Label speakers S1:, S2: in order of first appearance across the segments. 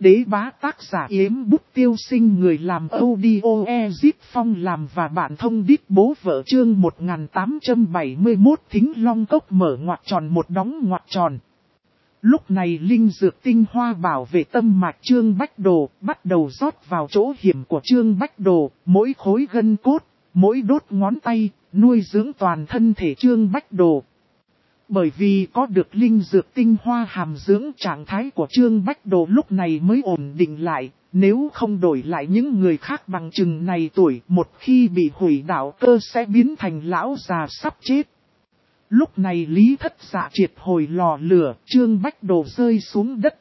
S1: Đế bá tác giả Yếm Bút Tiêu Sinh, người làm audio Ezip Phong làm và bạn thông đít bố vợ chương 1871 Thính Long Cốc mở ngoặc tròn một đóng ngoặc tròn. Lúc này linh dược tinh hoa bảo vệ tâm mạch Trương Bách Đồ bắt đầu rót vào chỗ hiểm của Trương Bách Đồ, mỗi khối gân cốt, mỗi đốt ngón tay, nuôi dưỡng toàn thân thể Trương Bách Đồ. Bởi vì có được linh dược tinh hoa hàm dưỡng, trạng thái của Trương Bách Đồ lúc này mới ổn định lại, nếu không đổi lại những người khác bằng chừng này tuổi, một khi bị hủy đạo cơ sẽ biến thành lão già sắp chết. Lúc này Lý Thất Dạ triệt hồi lò lửa, Trương Bách Đồ rơi xuống đất.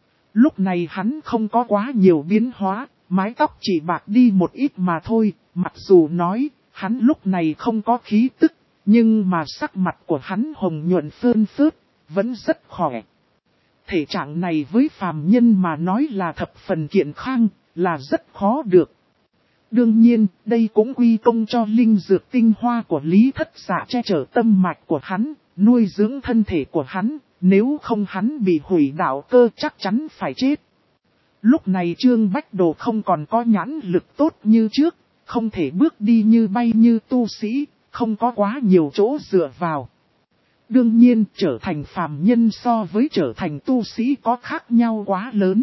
S1: Lúc này hắn không có quá nhiều biến hóa, mái tóc chỉ bạc đi một ít mà thôi, mặc dù nói, hắn lúc này không có khí tức. Nhưng mà sắc mặt của hắn hồng nhuận phơn phớt, vẫn rất khỏe. Thể trạng này với phàm nhân mà nói là thập phần kiện khang, là rất khó được. Đương nhiên, đây cũng quy công cho linh dược tinh hoa của Lý Thất Dạ che chở tâm mạch của hắn, nuôi dưỡng thân thể của hắn, nếu không hắn bị hủy đạo cơ chắc chắn phải chết. Lúc này Trương Bách Đồ không còn có nhãn lực tốt như trước, không thể bước đi như bay như tu sĩ. Không có quá nhiều chỗ dựa vào. Đương nhiên trở thành phàm nhân so với trở thành tu sĩ có khác nhau quá lớn.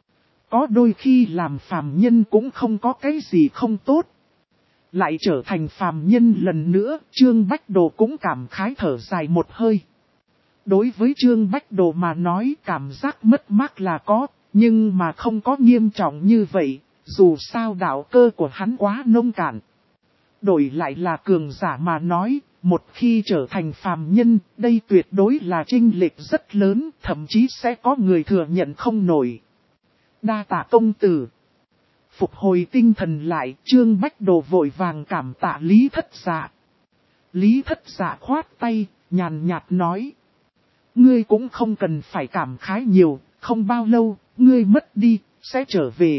S1: Có đôi khi làm phàm nhân cũng không có cái gì không tốt. Lại trở thành phàm nhân lần nữa, Trương Bách Đồ cũng cảm khái thở dài một hơi. Đối với Trương Bách Đồ mà nói cảm giác mất mát là có, nhưng mà không có nghiêm trọng như vậy, dù sao đạo cơ của hắn quá nông cạn. Đổi lại là cường giả mà nói, một khi trở thành phàm nhân, đây tuyệt đối là chênh lệch rất lớn, thậm chí sẽ có người thừa nhận không nổi. Đa tạ công tử. Phục hồi tinh thần lại, Trương Bách Đồ vội vàng cảm tạ Lý Thất Dạ. Lý Thất Dạ khoát tay, nhàn nhạt nói. Ngươi cũng không cần phải cảm khái nhiều, không bao lâu, ngươi mất đi, sẽ trở về.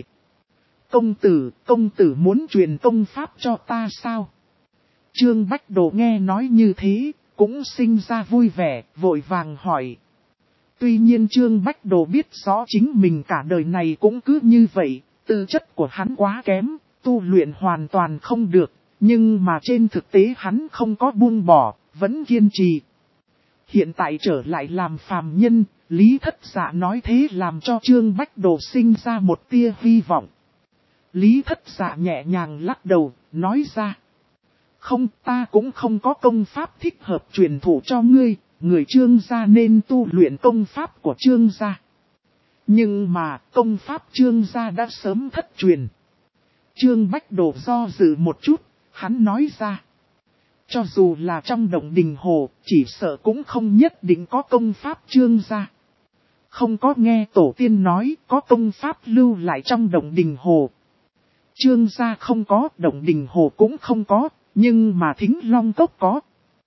S1: Công tử muốn truyền công pháp cho ta sao? Trương Bách Đồ nghe nói như thế, cũng sinh ra vui vẻ, vội vàng hỏi. Tuy nhiên Trương Bách Đồ biết rõ chính mình cả đời này cũng cứ như vậy, tư chất của hắn quá kém, tu luyện hoàn toàn không được, nhưng mà trên thực tế hắn không có buông bỏ, vẫn kiên trì. Hiện tại trở lại làm phàm nhân, Lý Thất Dạ nói thế làm cho Trương Bách Đồ sinh ra một tia hy vọng. Lý Thất Dạ nhẹ nhàng lắc đầu, nói ra. Không, ta cũng không có công pháp thích hợp truyền thụ cho ngươi, người Trương gia nên tu luyện công pháp của Trương gia. Nhưng mà, công pháp Trương gia đã sớm thất truyền. Trương Bách Đồ do dự một chút, hắn nói ra. Cho dù là trong động đình hồ, chỉ sợ cũng không nhất định có công pháp Trương gia. Không có nghe tổ tiên nói có công pháp lưu lại trong động đình hồ. Trương gia không có, động đình hồ cũng không có, nhưng mà Thính Long Cốc có.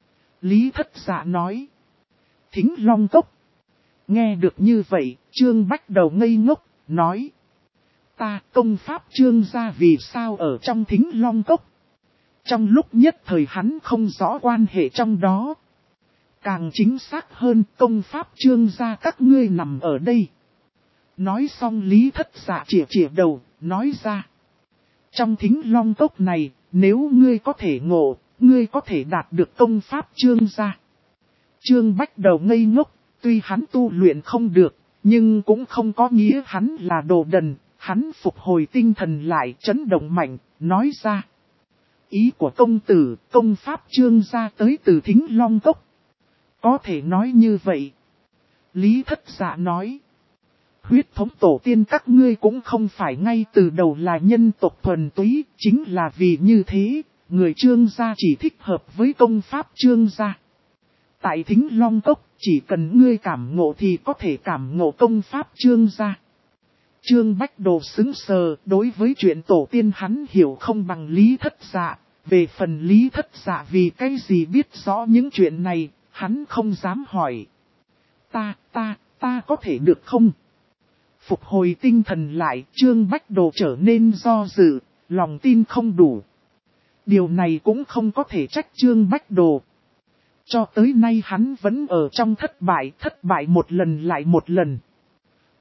S1: Lý Thất Dạ nói. Thính Long Cốc. Nghe được như vậy, Trương Bách Đầu ngây ngốc, nói. Ta công pháp Trương gia vì sao ở trong Thính Long Cốc? Trong lúc nhất thời hắn không rõ quan hệ trong đó. Càng chính xác hơn công pháp Trương gia các ngươi nằm ở đây. Nói xong Lý Thất Dạ chỉa đầu, nói ra. Trong Thính Long Cốc này, nếu ngươi có thể ngộ, ngươi có thể đạt được công pháp Trương gia. Trương Bách Đầu ngây ngốc, tuy hắn tu luyện không được, nhưng cũng không có nghĩa hắn là đồ đần, hắn phục hồi tinh thần lại chấn động mạnh, nói ra. Ý của công tử, công pháp Trương gia tới từ Thính Long Cốc. Có thể nói như vậy. Lý Thất Dạ nói. Huyết thống tổ tiên các ngươi cũng không phải ngay từ đầu là nhân tộc thuần túy, chính là vì như thế, người Trương gia chỉ thích hợp với công pháp Trương gia. Tại Thính Long Cốc, chỉ cần ngươi cảm ngộ thì có thể cảm ngộ công pháp Trương gia. Trương Bách Đồ xứng sờ, đối với chuyện tổ tiên hắn hiểu không bằng Lý Thất Dạ, về phần Lý Thất Dạ vì cái gì biết rõ những chuyện này, hắn không dám hỏi. Ta có thể được không? Phục hồi tinh thần lại, Trương Bách Đồ trở nên do dự, lòng tin không đủ. Điều này cũng không có thể trách Trương Bách Đồ. Cho tới nay hắn vẫn ở trong thất bại một lần lại một lần.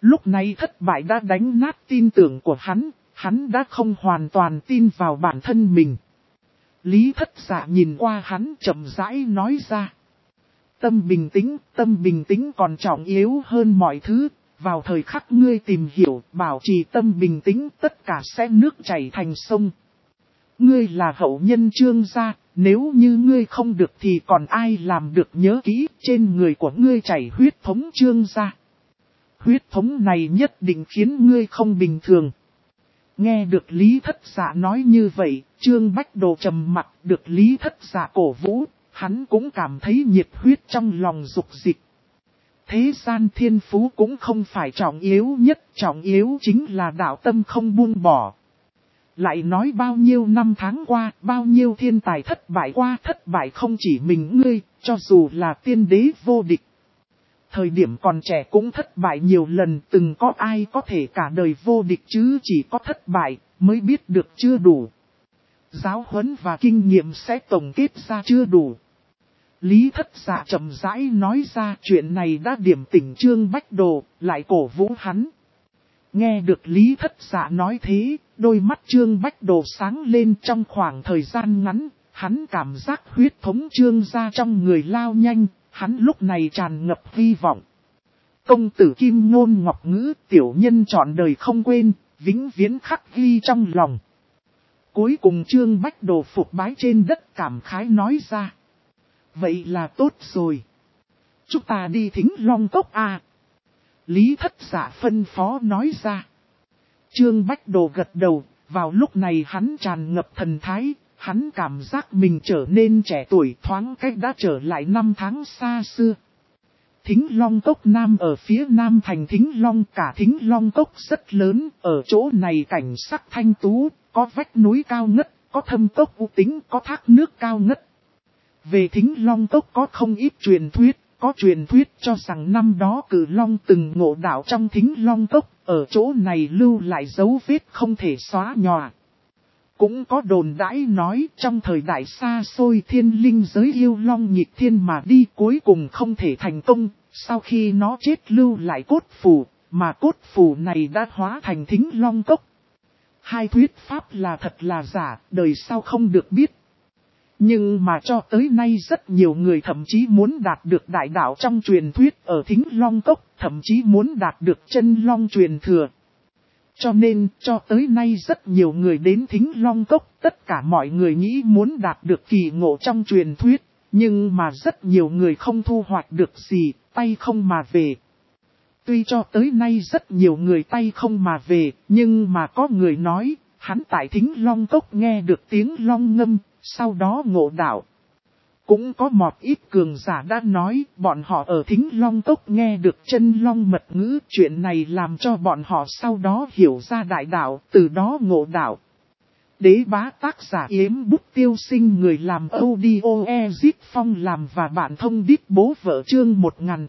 S1: Lúc này thất bại đã đánh nát tin tưởng của hắn đã không hoàn toàn tin vào bản thân mình. Lý Thất Dạ nhìn qua hắn chậm rãi nói ra. Tâm bình tĩnh còn trọng yếu hơn mọi thứ, vào thời khắc ngươi tìm hiểu, bảo trì tâm bình tĩnh tất cả sẽ nước chảy thành sông. Ngươi là hậu nhân Trương gia, nếu như ngươi không được thì còn ai làm được, nhớ kỹ, trên người của ngươi chảy huyết thống Trương gia. Huyết thống này nhất định khiến ngươi không bình thường. Nghe được Lý Thất Dạ nói như vậy, Trương Bách Đồ trầm mặt, được Lý Thất Dạ cổ vũ, hắn cũng cảm thấy nhiệt huyết trong lòng dục dịch. Thế gian thiên phú cũng không phải trọng yếu nhất, trọng yếu chính là đạo tâm không buông bỏ. Lại nói bao nhiêu năm tháng qua, bao nhiêu thiên tài thất bại qua, thất bại không chỉ mình ngươi, cho dù là tiên đế vô địch. Thời điểm còn trẻ cũng thất bại nhiều lần, từng có ai có thể cả đời vô địch chứ, chỉ có thất bại mới biết được chưa đủ. Giáo huấn và kinh nghiệm sẽ tổng kết ra chưa đủ. Lý Thất Dạ chậm rãi nói ra, chuyện này đã điểm tỉnh Trương Bách Đồ, lại cổ vũ hắn. Nghe được Lý Thất Dạ nói thế, đôi mắt Trương Bách Đồ sáng lên. Trong khoảng thời gian ngắn, hắn cảm giác huyết thống Trương gia trong người lao nhanh, hắn lúc này tràn ngập hy vọng. Công tử Kim Ngôn Ngọc Ngữ, tiểu nhân trọn đời không quên, vĩnh viễn khắc ghi trong lòng. Cuối cùng Trương Bách Đồ phục bái trên đất cảm khái nói ra. Vậy là tốt rồi. Chúng ta đi Thính Long Cốc à? Lý Thất Dạ phân phó nói ra. Trương Bách Đồ gật đầu, vào lúc này hắn tràn ngập thần thái, hắn cảm giác mình trở nên trẻ tuổi, thoáng cách đã trở lại năm tháng xa xưa. Thính Long Cốc Nam ở phía nam thành Thính Long, cả Thính Long Cốc rất lớn, ở chỗ này cảnh sắc thanh tú, có vách núi cao ngất, có thâm cốc u tĩnh, có thác nước cao ngất. Về Thính Long Cốc có không ít truyền thuyết, có truyền thuyết cho rằng năm đó Cử Long từng ngộ đạo trong Thính Long Cốc, ở chỗ này lưu lại dấu vết không thể xóa nhòa. Cũng có đồn đãi nói trong thời đại xa xôi thiên linh giới yêu long nhịp thiên mà đi cuối cùng không thể thành công, sau khi nó chết lưu lại cốt phù, mà cốt phù này đã hóa thành Thính Long Cốc. Hai thuyết pháp là thật là giả, đời sau không được biết. Nhưng mà cho tới nay rất nhiều người thậm chí muốn đạt được đại đạo trong truyền thuyết ở Thính Long Cốc, thậm chí muốn đạt được chân long truyền thừa. Cho nên, cho tới nay rất nhiều người đến Thính Long Cốc, tất cả mọi người nghĩ muốn đạt được kỳ ngộ trong truyền thuyết, nhưng mà rất nhiều người không thu hoạch được gì, tay không mà về. Tuy cho tới nay rất nhiều người tay không mà về, nhưng mà có người nói, hắn tại Thính Long Cốc nghe được tiếng long ngâm, sau đó ngộ đạo. Cũng có một ít cường giả đã nói, bọn họ ở Thính Long Cốc nghe được chân long mật ngữ, chuyện này làm cho bọn họ sau đó hiểu ra đại đạo, từ đó ngộ đạo. Đế bá tác giả Yếm Bút Tiêu Sinh, người làm audio Ezip Phong làm và bạn thông điệp bố vợ chương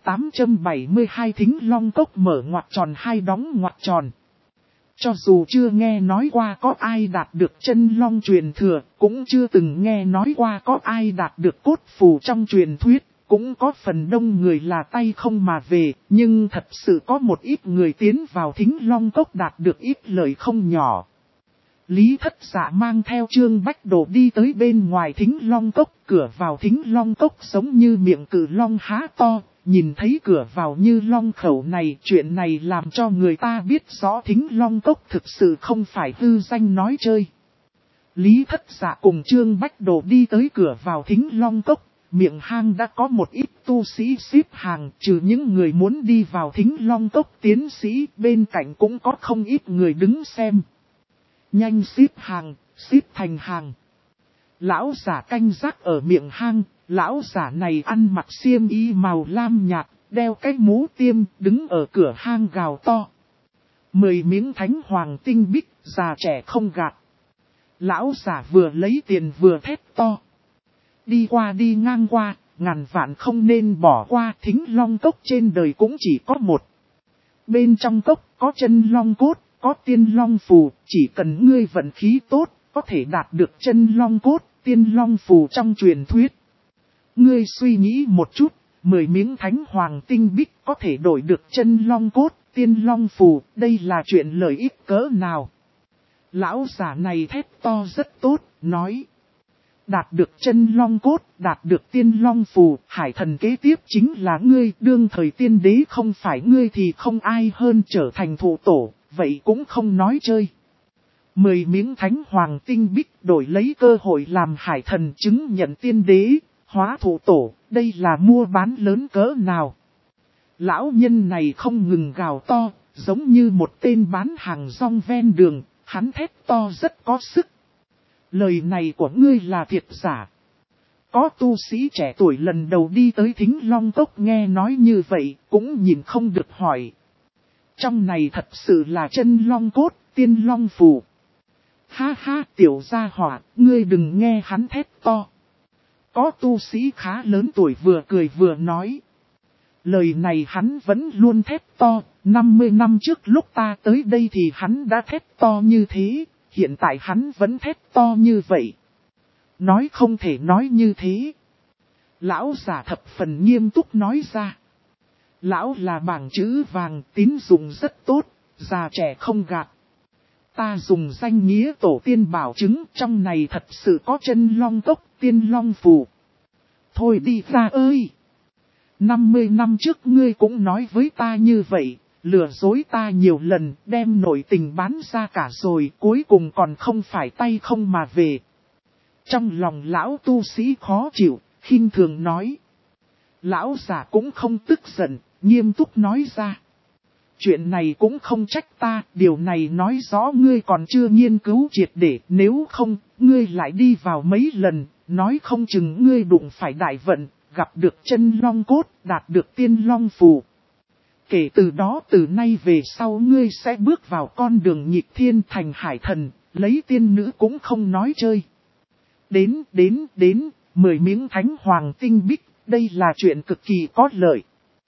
S1: 1872 Thính Long Cốc mở ngoặc tròn hai đóng ngoặc tròn. Cho dù chưa nghe nói qua có ai đạt được chân long truyền thừa, cũng chưa từng nghe nói qua có ai đạt được cốt phù trong truyền thuyết, cũng có phần đông người là tay không mà về, nhưng thật sự có một ít người tiến vào Thính Long Cốc đạt được ít lợi không nhỏ. Lý Thất Dạ mang theo Trương Bách Đồ đi tới bên ngoài Thính Long Cốc, cửa vào Thính Long Cốc giống như miệng cự long há to, nhìn thấy cửa vào như long khẩu này, chuyện này làm cho người ta biết rõ Thính Long Cốc thực sự không phải hư danh nói chơi. Lý Thất Dạ cùng Trương Bách Đồ đi tới cửa vào Thính Long Cốc, miệng hang đã có một ít tu sĩ xếp hàng, trừ những người muốn đi vào Thính Long Cốc tiến sĩ, bên cạnh cũng có không ít người đứng xem. Nhanh xếp hàng, xếp thành hàng. Lão giả canh gác ở miệng hang, lão giả này ăn mặc xiêm y màu lam nhạt, đeo cái mũ tiêm, đứng ở cửa hang gào to. 10 miếng thánh hoàng tinh bích, già trẻ không gạt. Lão giả vừa lấy tiền vừa thét to. Đi qua đi ngang qua, ngàn vạn không nên bỏ qua, Thính Long Cốc trên đời cũng chỉ có một. Bên trong cốc có chân long cốt, có tiên long phù, chỉ cần ngươi vận khí tốt, có thể đạt được chân long cốt, tiên long phù trong truyền thuyết. Ngươi suy nghĩ một chút, 10 miếng thánh hoàng tinh bích có thể đổi được chân long cốt, tiên long phù, đây là chuyện lợi ích cỡ nào? Lão giả này thét to rất tốt, nói. Đạt được chân long cốt, đạt được tiên long phù, hải thần kế tiếp chính là ngươi, đương thời tiên đế không phải ngươi thì không ai hơn trở thành thụ tổ, vậy cũng không nói chơi. 10 miếng thánh hoàng tinh bích đổi lấy cơ hội làm hải thần chứng nhận tiên đế, hóa thụ tổ, đây là mua bán lớn cỡ nào. Lão nhân này không ngừng gào to, giống như một tên bán hàng rong ven đường, hắn thét to rất có sức. Lời này của ngươi là thiệt giả. Có tu sĩ trẻ tuổi lần đầu đi tới Thính Long Cốc nghe nói như vậy, cũng nhìn không được hỏi. Trong này thật sự là chân long cốt, tiên long phù. Ha ha, tiểu gia hỏa, ngươi đừng nghe hắn thét to. Có tu sĩ khá lớn tuổi vừa cười vừa nói. Lời này hắn vẫn luôn thét to, 50 năm trước lúc ta tới đây thì hắn đã thét to như thế, hiện tại hắn vẫn thét to như vậy. Nói không thể nói như thế. Lão giả thập phần nghiêm túc nói ra. Lão là bảng chữ vàng, tín dụng rất tốt, già trẻ không gạt. Ta dùng danh nghĩa tổ tiên bảo chứng, trong này thật sự có chân long cốc, tiên long phù. Thôi đi ra ơi! 50 năm trước ngươi cũng nói với ta như vậy, lừa dối ta nhiều lần, đem nội tình bán ra cả rồi, cuối cùng còn không phải tay không mà về. Trong lòng lão tu sĩ khó chịu, khinh thường nói. Lão giả cũng không tức giận, nghiêm túc nói ra. Chuyện này cũng không trách ta, điều này nói rõ ngươi còn chưa nghiên cứu triệt để, nếu không, ngươi lại đi vào mấy lần, nói không chừng ngươi đụng phải đại vận, gặp được chân long cốt, đạt được tiên long phù. Kể từ đó từ nay về sau ngươi sẽ bước vào con đường nhịp thiên thành hải thần, lấy tiên nữ cũng không nói chơi. Đến, 10 miếng thánh hoàng tinh bích, đây là chuyện cực kỳ có lợi.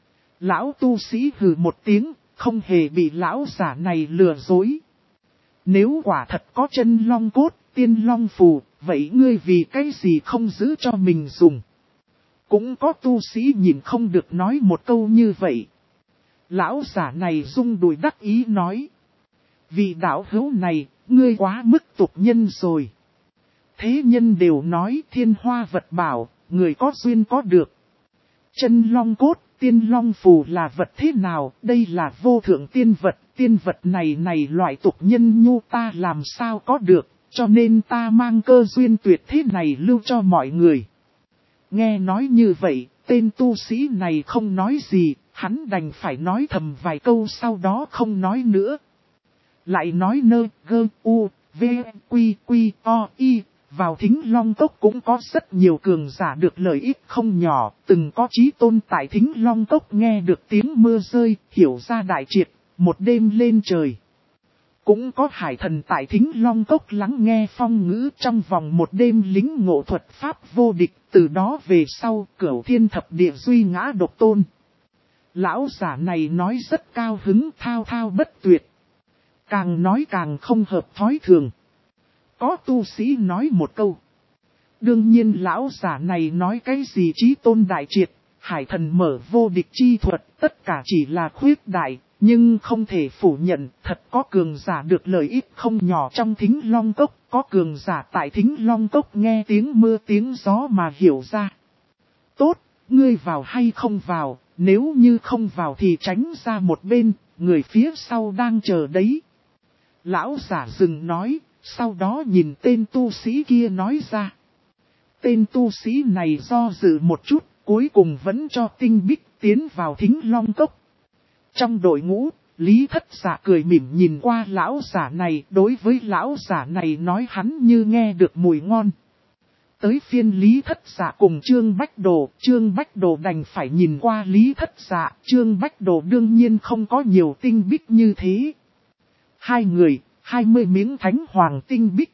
S1: Lão tu sĩ hừ một tiếng, không hề bị lão giả này lừa dối. Nếu quả thật có chân long cốt, tiên long phù, vậy ngươi vì cái gì không giữ cho mình dùng? Cũng có tu sĩ nhìn không được nói một câu như vậy. Lão giả này rung đùi đắc ý nói. Vị đạo hữu này, ngươi quá mức tục nhân rồi. Thế nhân đều nói thiên hoa vật bảo, người có duyên có được. Chân long cốt, tiên long phù là vật thế nào, đây là vô thượng tiên vật này loại tục nhân nhu ta làm sao có được, cho nên ta mang cơ duyên tuyệt thế này lưu cho mọi người. Nghe nói như vậy, tên tu sĩ này không nói gì, hắn đành phải nói thầm vài câu sau đó không nói nữa. Lại nói nơ, gơ, u, v, quy, quy, o, y, vào Thính Long Cốc cũng có rất nhiều cường giả được lợi ích không nhỏ, từng có chí tôn tại Thính Long Cốc nghe được tiếng mưa rơi, hiểu ra đại triệt, một đêm lên trời. Cũng có hải thần tại Thính Long Cốc lắng nghe phong ngữ trong vòng một đêm lính ngộ thuật pháp vô địch, từ đó về sau cửu thiên thập địa duy ngã độc tôn. Lão giả này nói rất cao hứng thao thao bất tuyệt. Càng nói càng không hợp thói thường. Có tu sĩ nói một câu. Đương nhiên lão giả này nói cái gì chí tôn đại triệt, hải thần mở vô địch chi thuật, tất cả chỉ là khuyết đại, nhưng không thể phủ nhận, thật có cường giả được lợi ích không nhỏ trong Thính Long Cốc, có cường giả tại Thính Long Cốc nghe tiếng mưa tiếng gió mà hiểu ra. Tốt, ngươi vào hay không vào, nếu như không vào thì tránh ra một bên, người phía sau đang chờ đấy. Lão giả dừng nói, sau đó nhìn tên tu sĩ kia nói ra. Tên tu sĩ này do dự một chút, cuối cùng vẫn cho tinh bích tiến vào Thính Long Cốc. Trong đội ngũ, Lý Thất Giả cười mỉm nhìn qua lão giả này, đối với lão giả này nói hắn như nghe được mùi ngon. Tới phiên Lý Thất Giả cùng Trương Bách Đồ đành phải nhìn qua Lý Thất Giả, Trương Bách Đồ đương nhiên không có nhiều tinh bích như thế. Hai người, 20 miếng thánh hoàng tinh bích.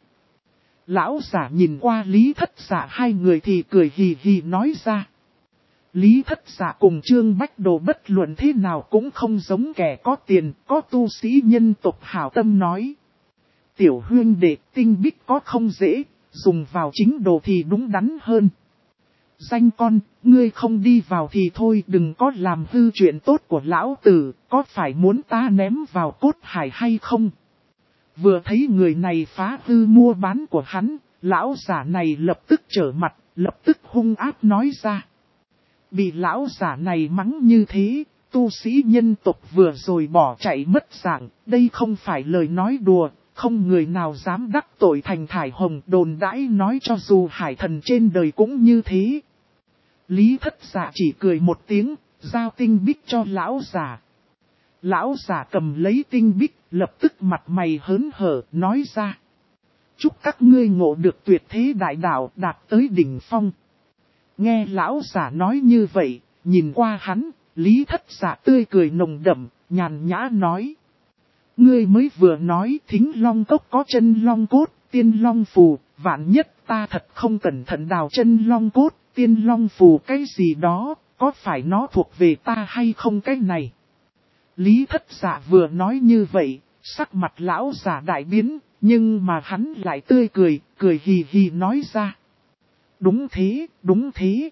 S1: Lão giả nhìn qua Lý Thất Giả hai người thì cười hì hì nói ra. Lý Thất Giả cùng Trương Bách Đồ bất luận thế nào cũng không giống kẻ có tiền, có tu sĩ nhân tộc hảo tâm nói. Tiểu huynh đệ tinh bích có không dễ, dùng vào chính đồ thì đúng đắn hơn. danh con, ngươi không đi vào thì thôi, đừng có làm hư chuyện tốt của lão tử, có phải muốn ta ném vào cốt hải hay không? Vừa thấy người này phá hư mua bán của hắn, lão giả này lập tức trở mặt, lập tức hung ác nói ra. Bị lão giả này mắng như thế, tu sĩ nhân tộc vừa rồi bỏ chạy mất dạng, đây không phải lời nói đùa, không người nào dám đắc tội thành thải hồng, đồn đãi nói cho dù hải thần trên đời cũng như thế. Lý Thất Dạ chỉ cười một tiếng, giao tinh bích cho lão giả. Lão giả cầm lấy tinh bích, lập tức mặt mày hớn hở, nói ra. Chúc các ngươi ngộ được tuyệt thế đại đạo, đạt tới đỉnh phong. Nghe lão giả nói như vậy, nhìn qua hắn, Lý Thất Dạ tươi cười nồng đậm, nhàn nhã nói. Ngươi mới vừa nói Thính Long Cốc có chân long cốt, tiên long phù, vạn nhất ta thật không cẩn thận đào chân long cốt, tiên long phù cái gì đó, có phải nó thuộc về ta hay không cái này? Lý Thất Dạ vừa nói như vậy, sắc mặt lão giả đại biến, nhưng mà hắn lại tươi cười, cười hì hì nói ra. Đúng thế, đúng thế.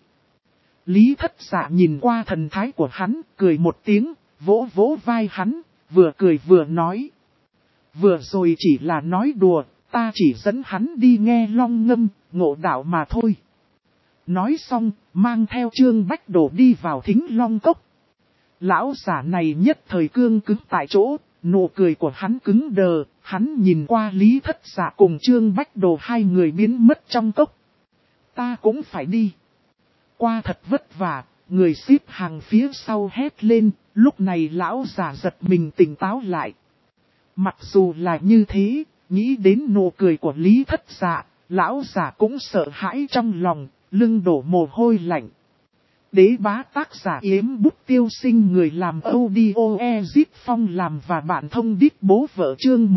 S1: Lý Thất Dạ nhìn qua thần thái của hắn, cười một tiếng, vỗ vỗ vai hắn, vừa cười vừa nói. Vừa rồi chỉ là nói đùa, ta chỉ dẫn hắn đi nghe long ngâm, ngộ đạo mà thôi. Nói xong, mang theo Trương Bách Đồ đi vào Thính Long Cốc. Lão giả này nhất thời cương cứng tại chỗ, nụ cười của hắn cứng đờ, hắn nhìn qua Lý Thất Dạ cùng Trương Bách Đồ hai người biến mất trong cốc. Ta cũng phải đi. Qua thật vất vả, người xếp hàng phía sau hét lên, lúc này lão giả giật mình tỉnh táo lại. Mặc dù là như thế, nghĩ đến nụ cười của Lý Thất Dạ, lão giả cũng sợ hãi trong lòng, lưng đổ mồ hôi lạnh. Đế bá tác giả Yếm Bút Tiêu Sinh, người làm audio Ezip Phong làm và bản thông đít bố vợ, chương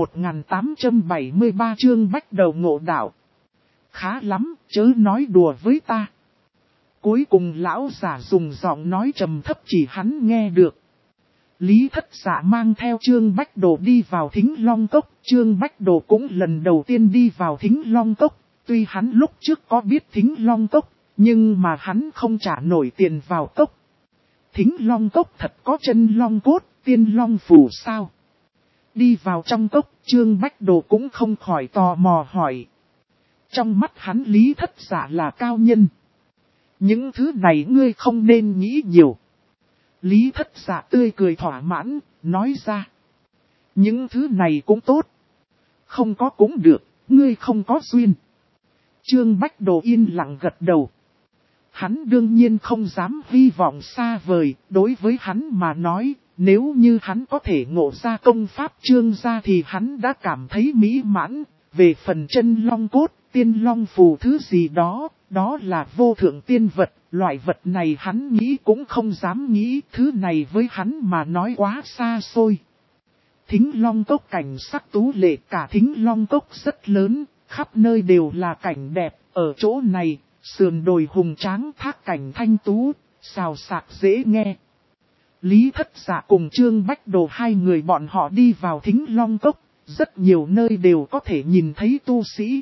S1: 1873, chương Bách Đầu ngộ đạo. Khá lắm, chớ nói đùa với ta. Cuối cùng lão giả dùng giọng nói trầm thấp chỉ hắn nghe được. Lý Thất Dạ mang theo Trương Bách Đồ đi vào Thính Long Cốc. Trương Bách Đồ cũng lần đầu tiên đi vào Thính Long Cốc. Tuy hắn lúc trước có biết Thính Long Cốc, nhưng mà hắn không trả nổi tiền vào cốc. Thính Long Cốc thật có chân long cốt, tiên long phù sao? Đi vào trong cốc, Trương Bách Đồ cũng không khỏi tò mò hỏi. Trong mắt hắn Lý Thất Dạ là cao nhân. Những thứ này ngươi không nên nghĩ nhiều. Lý Thất Dạ tươi cười thỏa mãn, nói ra. Những thứ này cũng tốt. Không có cũng được, ngươi không có duyên. Trương Bách Đồ yên lặng gật đầu. Hắn đương nhiên không dám hy vọng xa vời, đối với hắn mà nói, nếu như hắn có thể ngộ ra công pháp Trương gia thì hắn đã cảm thấy mỹ mãn. Về phần chân long cốt, tiên long phù thứ gì đó, đó là vô thượng tiên vật, loại vật này hắn nghĩ cũng không dám nghĩ, thứ này với hắn mà nói quá xa xôi. Thính Long Cốc cảnh sắc tú lệ, cả Thính Long Cốc rất lớn, khắp nơi đều là cảnh đẹp, ở chỗ này, sườn đồi hùng tráng, thác cảnh thanh tú, xào xạc dễ nghe. Lý Thất Dạ cùng Trương Bách Đồ hai người bọn họ đi vào Thính Long Cốc, rất nhiều nơi đều có thể nhìn thấy tu sĩ.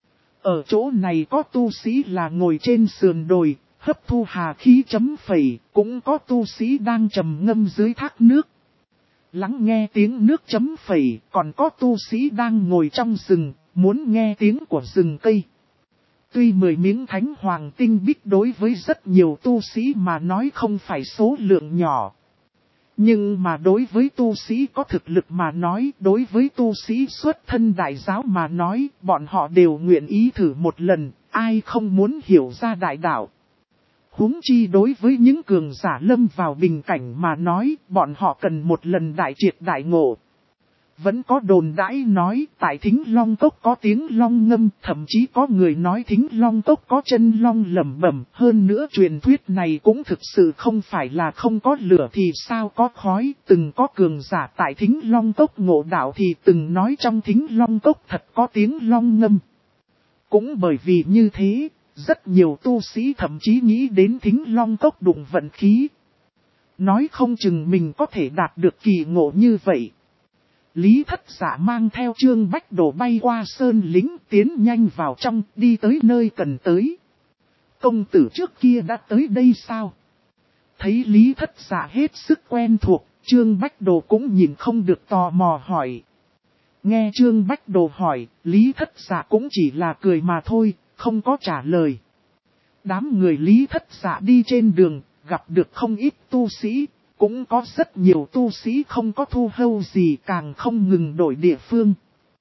S1: Ở chỗ này có tu sĩ là ngồi trên sườn đồi, hấp thu hà khí chấm phẩy, cũng có tu sĩ đang trầm ngâm dưới thác nước. Lắng nghe tiếng nước chấm phẩy, còn có tu sĩ đang ngồi trong rừng, muốn nghe tiếng của rừng cây. Tuy 10 miếng thánh hoàng tinh bích đối với rất nhiều tu sĩ mà nói không phải số lượng nhỏ. Nhưng mà đối với tu sĩ có thực lực mà nói, đối với tu sĩ xuất thân đại giáo mà nói, bọn họ đều nguyện ý thử một lần, ai không muốn hiểu ra đại đạo. Huống chi đối với những cường giả lâm vào bình cảnh mà nói, bọn họ cần một lần đại triệt đại ngộ. Vẫn có đồn đãi nói tại Thính Long Cốc có tiếng long ngâm, thậm chí có người nói Thính Long Cốc có chân long lẩm bẩm. Hơn nữa truyền thuyết này cũng thực sự không phải là không có lửa thì sao có khói. Từng có cường giả tại Thính Long Cốc ngộ đạo thì từng nói trong Thính Long Cốc thật có tiếng long ngâm. Cũng bởi vì như thế, rất nhiều tu sĩ thậm chí nghĩ đến Thính Long Cốc đụng vận khí. Nói không chừng mình có thể đạt được kỳ ngộ như vậy. Lý Thất Dạ mang theo Trương Bách Đồ bay qua sơn lính, tiến nhanh vào trong, đi tới nơi cần tới. công tử trước kia đã tới đây sao? Thấy Lý Thất Dạ hết sức quen thuộc, Trương Bách Đồ cũng nhìn không được tò mò hỏi. Nghe Trương Bách Đồ hỏi, Lý Thất Dạ cũng chỉ là cười mà thôi, không có trả lời. Đám người Lý Thất Dạ đi trên đường, gặp được không ít tu sĩ, cũng có rất nhiều tu sĩ không có thu hâu gì, càng không ngừng đổi địa phương.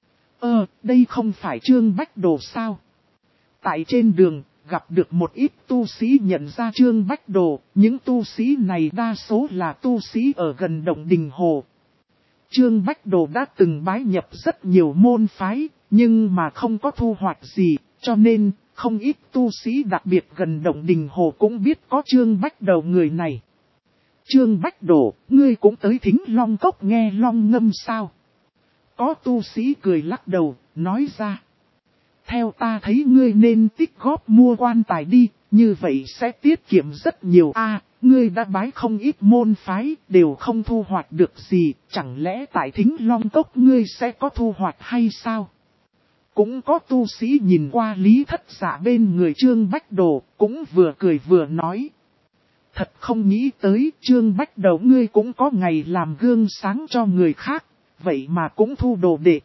S1: Đây không phải Trương Bách Đồ sao? Tại trên đường, gặp được một ít tu sĩ nhận ra Trương Bách Đồ, những tu sĩ này đa số là tu sĩ ở gần Động Đình Hồ. Trương Bách Đồ đã từng bái nhập rất nhiều môn phái, nhưng mà không có thu hoạch gì, cho nên không ít tu sĩ đặc biệt gần Động Đình Hồ cũng biết có Trương Bách Đồ người này. Trương Bách Đồ, ngươi cũng tới Thính Long Cốc nghe long ngâm sao? Có tu sĩ cười lắc đầu, nói ra. Theo ta thấy ngươi nên tích góp mua quan tài đi, như vậy sẽ tiết kiệm rất nhiều. Ngươi đã bái không ít môn phái, đều không thu hoạch được gì, chẳng lẽ tại Thính Long Cốc ngươi sẽ có thu hoạch hay sao? Cũng có tu sĩ nhìn qua Lý Thất Dạ bên người Trương Bách Đồ, cũng vừa cười vừa nói. Thật không nghĩ tới Trương Bách Đồ ngươi cũng có ngày làm gương sáng cho người khác, vậy mà cũng thu đồ đệ.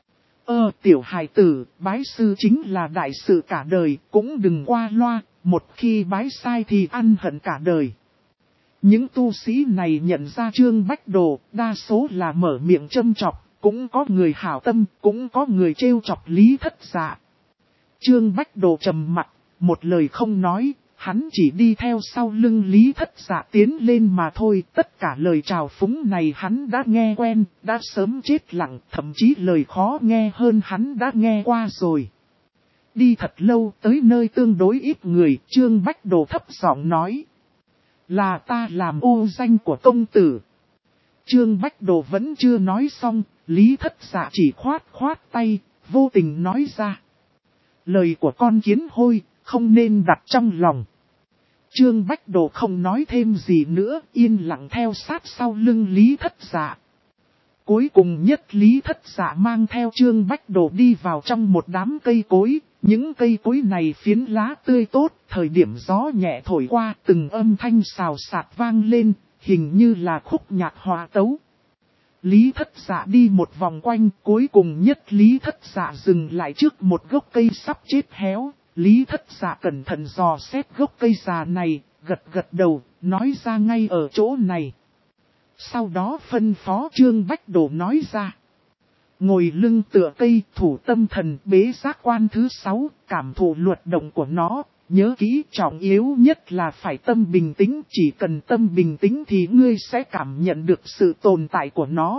S1: Tiểu hài tử, bái sư chính là đại sự cả đời, cũng đừng qua loa, một khi bái sai thì ăn hận cả đời. Những tu sĩ này nhận ra Trương Bách Đồ, đa số là mở miệng châm chọc, cũng có người hảo tâm, cũng có người trêu chọc Lý Thất Dạ. Trương Bách Đồ trầm mặt, một lời không nói, hắn chỉ đi theo sau lưng Lý Thất Dạ tiến lên mà thôi. Tất cả lời chào phúng này hắn đã nghe quen, đã sớm chết lặng, thậm chí lời khó nghe hơn hắn đã nghe qua rồi. Đi thật lâu tới nơi tương đối ít người, Trương Bách Đồ thấp giọng nói. Là ta làm ô danh của công tử. Trương Bách Đồ vẫn chưa nói xong, Lý Thất Dạ chỉ khoát tay, vô tình nói ra. Lời của con kiến hôi, không nên đặt trong lòng. Trương Bách Đồ không nói thêm gì nữa, yên lặng theo sát sau lưng Lý Thất Dạ. Cuối cùng nhất Lý Thất Dạ mang theo Trương Bách Đồ đi vào trong một đám cây cối. Những cây cối này phiến lá tươi tốt, thời điểm gió nhẹ thổi qua từng âm thanh xào xạc vang lên, hình như là khúc nhạc hòa tấu. Lý Thất Dạ đi một vòng quanh, cuối cùng nhất Lý Thất Dạ dừng lại trước một gốc cây sắp chết héo. Lý Thất Dạ cẩn thận dò xét gốc cây già này, gật đầu, nói ra ngay ở chỗ này. Sau đó phân phó Trương Bách Đồ nói ra. Ngồi lưng tựa cây, thủ tâm thần, bế giác quan thứ 6, cảm thụ luật động của nó. Nhớ kỹ, trọng yếu nhất là phải tâm bình tĩnh, chỉ cần tâm bình tĩnh thì ngươi sẽ cảm nhận được sự tồn tại của nó.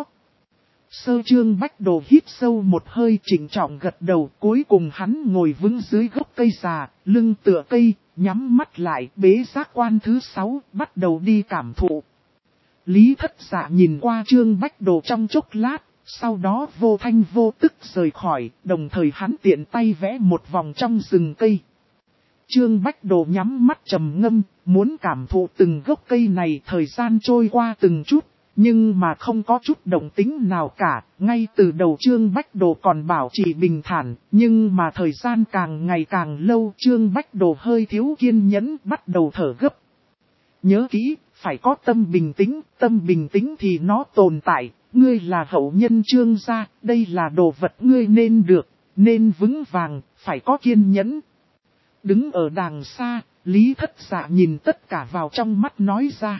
S1: Trương Bách Đồ hít sâu một hơi, trịnh trọng gật đầu, cuối cùng hắn ngồi vững dưới gốc cây già, lưng tựa cây, nhắm mắt lại, bế giác quan thứ 6, bắt đầu đi cảm thụ. Lý Thất Dạ nhìn qua Trương Bách Đồ trong chốc lát, sau đó vô thanh vô tức rời khỏi, đồng thời hắn tiện tay vẽ một vòng trong rừng cây. Trương Bách Đồ nhắm mắt trầm ngâm, muốn cảm thụ từng gốc cây này. Thời gian trôi qua từng chút, nhưng mà không có chút động tĩnh nào cả. Ngay từ đầu Trương Bách Đồ còn bảo trì bình thản, nhưng mà thời gian càng ngày càng lâu, Trương Bách Đồ hơi thiếu kiên nhẫn, bắt đầu thở gấp. Nhớ kỹ, phải có tâm bình tĩnh thì nó tồn tại. Ngươi là hậu nhân Trương gia, đây là đồ vật ngươi nên được, nên vững vàng, phải có kiên nhẫn. Đứng ở đàng xa, Lý Thất Dạ nhìn tất cả vào trong mắt nói ra.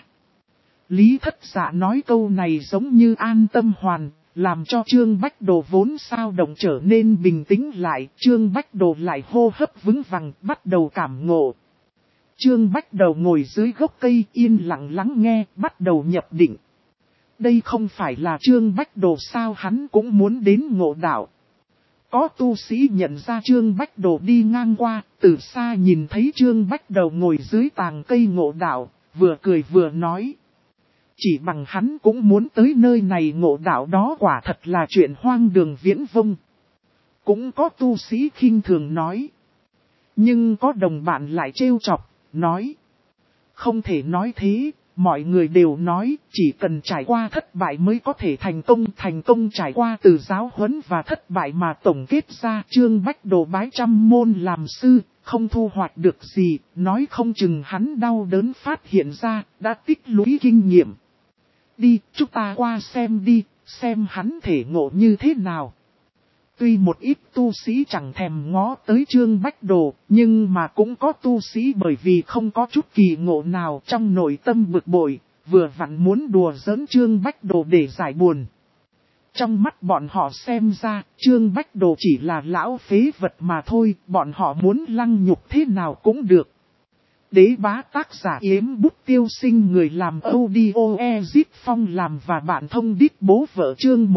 S1: Lý Thất Dạ nói câu này giống như an tâm hoàn, làm cho Trương Bách Đồ vốn sao động trở nên bình tĩnh lại. Trương Bách Đồ lại hô hấp vững vàng, bắt đầu cảm ngộ. Trương Bách Đồ ngồi dưới gốc cây yên lặng lắng nghe, bắt đầu nhập định. Đây không phải là Trương Bách Đồ sao, hắn cũng muốn đến ngộ đạo. Có tu sĩ nhận ra Trương Bách Đồ đi ngang qua, từ xa nhìn thấy Trương Bách Đồ ngồi dưới tàng cây ngộ đạo, vừa cười vừa nói. Chỉ bằng hắn cũng muốn tới nơi này ngộ đạo, đó quả thật là chuyện hoang đường viễn vông. Cũng có tu sĩ khinh thường nói. Nhưng có đồng bạn lại trêu chọc, nói. Không thể nói thế. Mọi người đều nói, chỉ cần trải qua thất bại mới có thể thành công trải qua từ giáo huấn và thất bại mà tổng kết ra. Trương Bách Đồ bái trăm môn làm sư, không thu hoạch được gì, nói không chừng hắn đau đớn phát hiện ra, đã tích lũy kinh nghiệm. Đi, chúng ta qua xem đi, xem hắn thể ngộ như thế nào. Tuy một ít tu sĩ chẳng thèm ngó tới Trương Bách Đồ, nhưng mà cũng có tu sĩ bởi vì không có chút kỳ ngộ nào trong nội tâm bực bội, vừa vặn muốn đùa giỡn Trương Bách Đồ để giải buồn. Trong mắt bọn họ xem ra, Trương Bách Đồ chỉ là lão phế vật mà thôi, bọn họ muốn lăng nhục thế nào cũng được. Đế bá tác giả Yếm Bút Tiêu Sinh, người làm audio Ezip Phong làm và bạn thông đít bố vợ, chương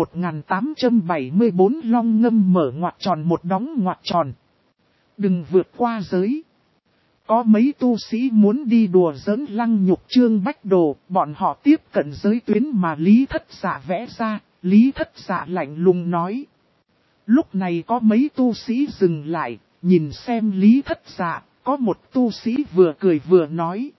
S1: 1874 long ngâm mở ngoặc tròn một đóng ngoặc tròn. Đừng vượt qua giới. Có mấy tu sĩ muốn đi đùa giỡn lăng nhục Trương Bách Đồ, bọn họ tiếp cận giới tuyến mà Lý Thất Dạ vẽ ra, Lý Thất Dạ lạnh lùng nói. Lúc này có mấy tu sĩ dừng lại, nhìn xem Lý Thất Dạ. Có một tu sĩ vừa cười vừa nói.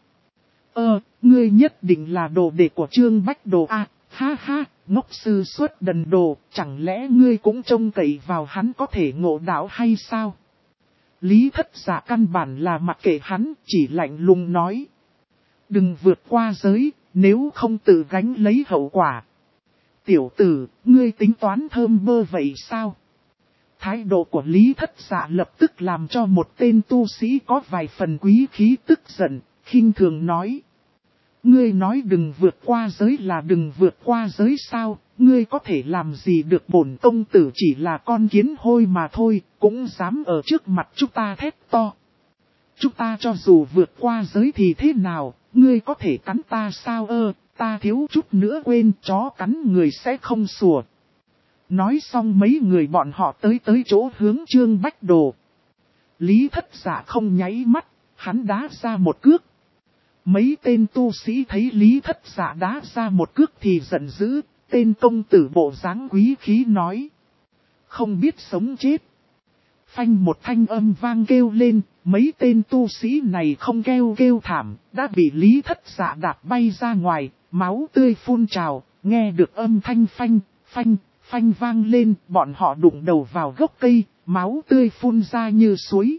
S1: Ngươi nhất định là đồ đệ của Trương Bách Đồ à, ha ha, ngốc sư xuất đần đồ, chẳng lẽ ngươi cũng trông cậy vào hắn có thể ngộ đạo hay sao? Lý Thất Dạ căn bản là mặc kệ hắn, chỉ lạnh lùng nói. Đừng vượt qua giới, nếu không tự gánh lấy hậu quả. Tiểu tử, ngươi tính toán thơm bơ vậy sao? Thái độ của Lý Thất Dạ lập tức làm cho một tên tu sĩ có vài phần quý khí tức giận, khinh thường nói. Ngươi nói đừng vượt qua giới là đừng vượt qua giới sao, ngươi có thể làm gì được, bổn công tử chỉ là con kiến hôi mà thôi, cũng dám ở trước mặt chúng ta thét to. Chúng ta cho dù vượt qua giới thì thế nào, ngươi có thể cắn ta sao ta thiếu chút nữa quên, chó cắn người sẽ không sủa. Nói xong mấy người bọn họ tới chỗ hướng Trương Bách Đồ. Lý Thất Dạ không nháy mắt, hắn đá ra một cước. Mấy tên tu sĩ thấy Lý Thất Dạ đá ra một cước thì giận dữ, tên công tử bộ dáng quý khí nói. Không biết sống chết. Phanh một thanh âm vang kêu lên, mấy tên tu sĩ này không kêu thảm, đã bị Lý Thất Dạ đạp bay ra ngoài, máu tươi phun trào, nghe được âm thanh phanh vang lên, bọn họ đụng đầu vào gốc cây, máu tươi phun ra như suối.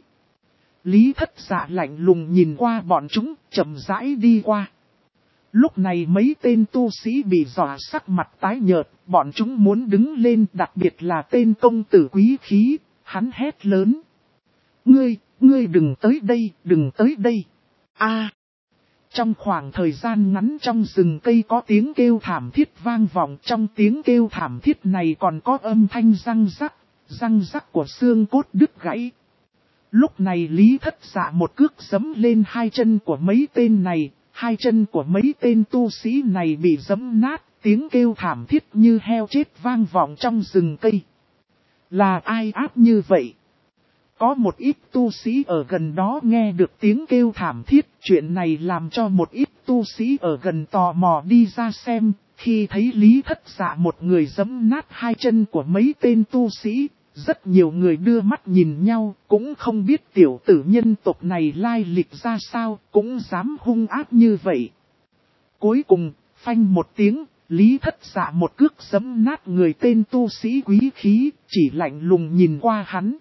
S1: Lý Thất Dạ lạnh lùng nhìn qua bọn chúng, chậm rãi đi qua. Lúc này mấy tên tu sĩ bị dọa sắc mặt tái nhợt, bọn chúng muốn đứng lên, đặc biệt là tên công tử quý khí, hắn hét lớn. Ngươi đừng tới đây. Trong khoảng thời gian ngắn trong rừng cây có tiếng kêu thảm thiết vang vọng, trong tiếng kêu thảm thiết này còn có âm thanh răng rắc của xương cốt đứt gãy. Lúc này Lý Thất Dạ một cước giẫm lên hai chân của mấy tên này, hai chân của mấy tên tu sĩ này bị giẫm nát, tiếng kêu thảm thiết như heo chết vang vọng trong rừng cây. Là ai áp như vậy? Có một ít tu sĩ ở gần đó nghe được tiếng kêu thảm thiết, chuyện này làm cho một ít tu sĩ ở gần tò mò đi ra xem, khi thấy Lý Thất Dạ một người giẫm nát hai chân của mấy tên tu sĩ, rất nhiều người đưa mắt nhìn nhau, cũng không biết tiểu tử nhân tộc này lai lịch ra sao, cũng dám hung ác như vậy. Cuối cùng, phanh một tiếng, Lý Thất Dạ một cước giẫm nát người tên tu sĩ quý khí, chỉ lạnh lùng nhìn qua hắn.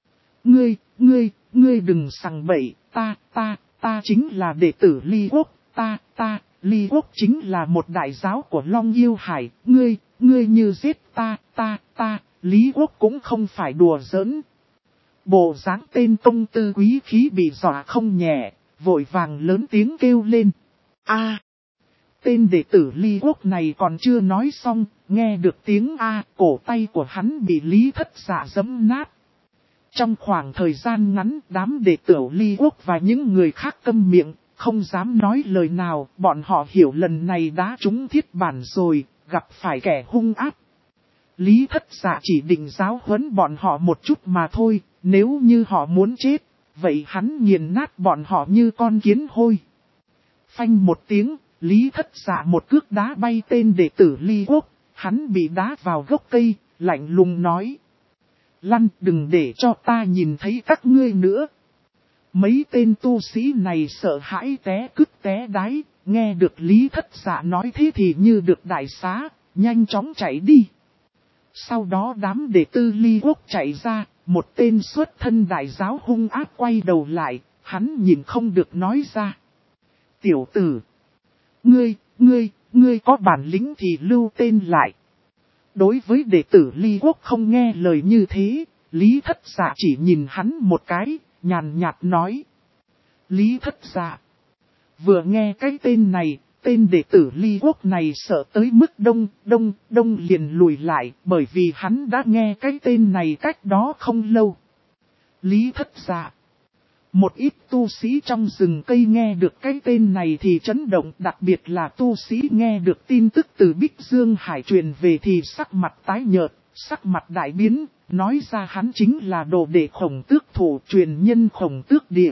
S1: Ngươi đừng sằng bậy, ta chính là đệ tử Ly Quốc, Ly Quốc chính là một đại giáo của Long Yêu Hải, ngươi như giết ta, Lý Quốc cũng không phải đùa giỡn. Bộ dáng tên công tử quý khí bị dọa không nhẹ, vội vàng lớn tiếng kêu lên. Tên đệ tử Ly Quốc này còn chưa nói xong, nghe được tiếng cổ tay của hắn bị Lý Thất Dạ giẫm nát. Trong khoảng thời gian ngắn, đám đệ tử Ly Quốc và những người khác câm miệng, không dám nói lời nào, bọn họ hiểu lần này đã trúng thiết bản rồi, gặp phải kẻ hung ác. Lý Thất Dạ chỉ định giáo huấn bọn họ một chút mà thôi, nếu như họ muốn chết, vậy hắn nghiền nát bọn họ như con kiến hôi. Phanh một tiếng, Lý Thất Dạ một cước đá bay tên đệ tử Ly Quốc, hắn bị đá vào gốc cây, lạnh lùng nói. Lăn, đừng để cho ta nhìn thấy các ngươi nữa. Mấy tên tu sĩ này sợ hãi té cứt té đái, nghe được Lý Thất Dạ nói thế thì như được đại xá, nhanh chóng chạy đi. Sau đó đám đệ tử Ly Quốc chạy ra, một tên xuất thân đại giáo hung ác quay đầu lại, hắn nhìn không được nói ra. Tiểu tử, ngươi có bản lĩnh thì lưu tên lại. Đối với đệ tử Ly Quốc không nghe lời như thế, Lý Thất Dạ chỉ nhìn hắn một cái, nhàn nhạt nói. Lý Thất Dạ. Vừa nghe cái tên này, tên đệ tử Ly Quốc này sợ tới mức đông liền lùi lại, bởi vì hắn đã nghe cái tên này cách đó không lâu. Lý Thất Dạ. Một ít tu sĩ trong rừng cây nghe được cái tên này thì chấn động, đặc biệt là tu sĩ nghe được tin tức từ Bích Dương Hải truyền về thì sắc mặt tái nhợt, sắc mặt đại biến, nói ra hắn chính là đồ đệ Khổng Tước Thủ, truyền nhân Khổng Tước Địa.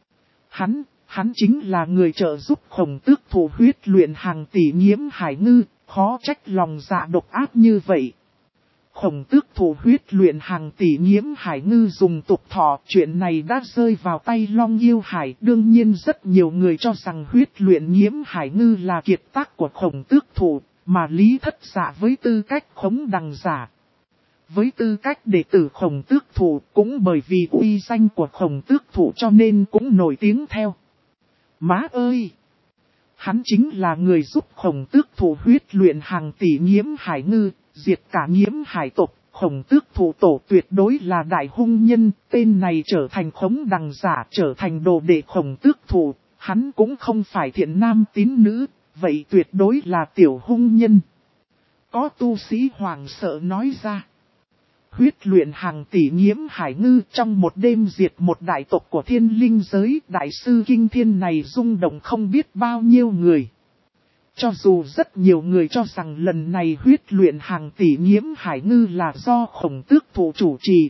S1: Hắn chính là người trợ giúp Khổng Tước Thủ huyết luyện hàng tỷ Nhiễm Hải Ngư, khó trách lòng dạ độc ác như vậy. Khổng Tước Thủ huyết luyện hàng tỷ Nhiễm Hải Ngư dùng tục thọ, chuyện này đã rơi vào tay Long Yêu Hải. Đương nhiên rất nhiều người cho rằng huyết luyện Nhiễm Hải Ngư là kiệt tác của Khổng Tước Thủ, mà Lý Thất Dạ với tư cách khống đằng giả. Với tư cách đệ tử Khổng Tước Thủ cũng bởi vì uy danh của Khổng Tước Thủ cho nên cũng nổi tiếng theo. Má ơi! Hắn chính là người giúp Khổng Tước Thủ huyết luyện hàng tỷ Nhiễm Hải Ngư, diệt cả Nhiễm Hải tộc. Khổng Tước Thủ tổ tuyệt đối là đại hung nhân, tên này trở thành khống đằng giả, trở thành đồ đệ Khổng Tước Thủ, hắn cũng không phải thiện nam tín nữ, vậy tuyệt đối là tiểu hung nhân. Có tu sĩ hoàng sợ nói ra. Huyết luyện hàng tỷ Nhiễm Hải Ngư trong một đêm diệt một đại tộc của thiên linh giới, đại sư kinh thiên này rung động không biết bao nhiêu người. Cho dù rất nhiều người cho rằng lần này huyết luyện hàng tỷ Nhiễm Hải Ngư là do Khổng Tước Thủ chủ trì.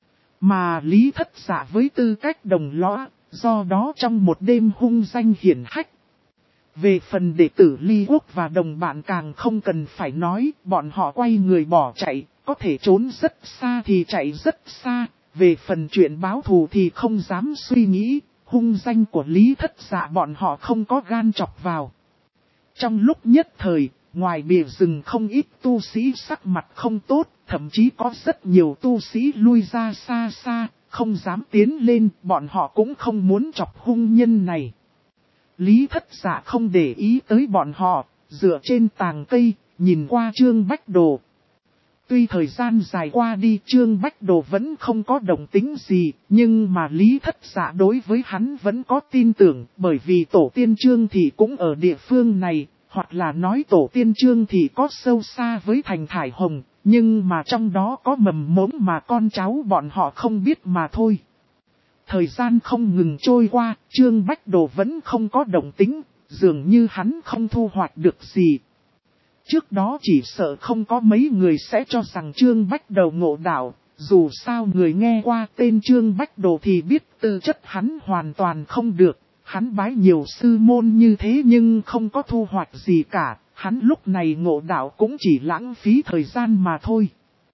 S1: Mà Lý Thất Dạ với tư cách đồng lõa, do đó trong một đêm hung danh hiển hách. Về phần đệ tử Ly Quốc và đồng bạn càng không cần phải nói, bọn họ quay người bỏ chạy, có thể trốn rất xa thì chạy rất xa, về phần chuyện báo thù thì không dám suy nghĩ, hung danh của Lý Thất Dạ bọn họ không có gan chọc vào. Trong lúc nhất thời, ngoài bìa rừng không ít tu sĩ sắc mặt không tốt, thậm chí có rất nhiều tu sĩ lui ra xa xa, không dám tiến lên, bọn họ cũng không muốn chọc hung nhân này. Lý Thất Dạ không để ý tới bọn họ, dựa trên tàng cây, nhìn qua Trương Bách Đồ. Tuy thời gian dài qua đi Trương Bách Đồ vẫn không có động tính gì, nhưng mà Lý Thất Dạ đối với hắn vẫn có tin tưởng, bởi vì tổ tiên Trương Thị cũng ở địa phương này, hoặc là nói tổ tiên Trương Thị có sâu xa với thành Thải Hồng, nhưng mà trong đó có mầm mống mà con cháu bọn họ không biết mà thôi. Thời gian không ngừng trôi qua, Trương Bách Đồ vẫn không có động tính, dường như hắn không thu hoạch được gì. Trước đó chỉ sợ không có mấy người sẽ cho rằng Trương Bách Đồ ngộ đạo, dù sao người nghe qua tên Trương Bách Đồ thì biết tư chất hắn hoàn toàn không được, hắn bái nhiều sư môn như thế nhưng không có thu hoạch gì cả, hắn lúc này ngộ đạo cũng chỉ lãng phí thời gian mà thôi.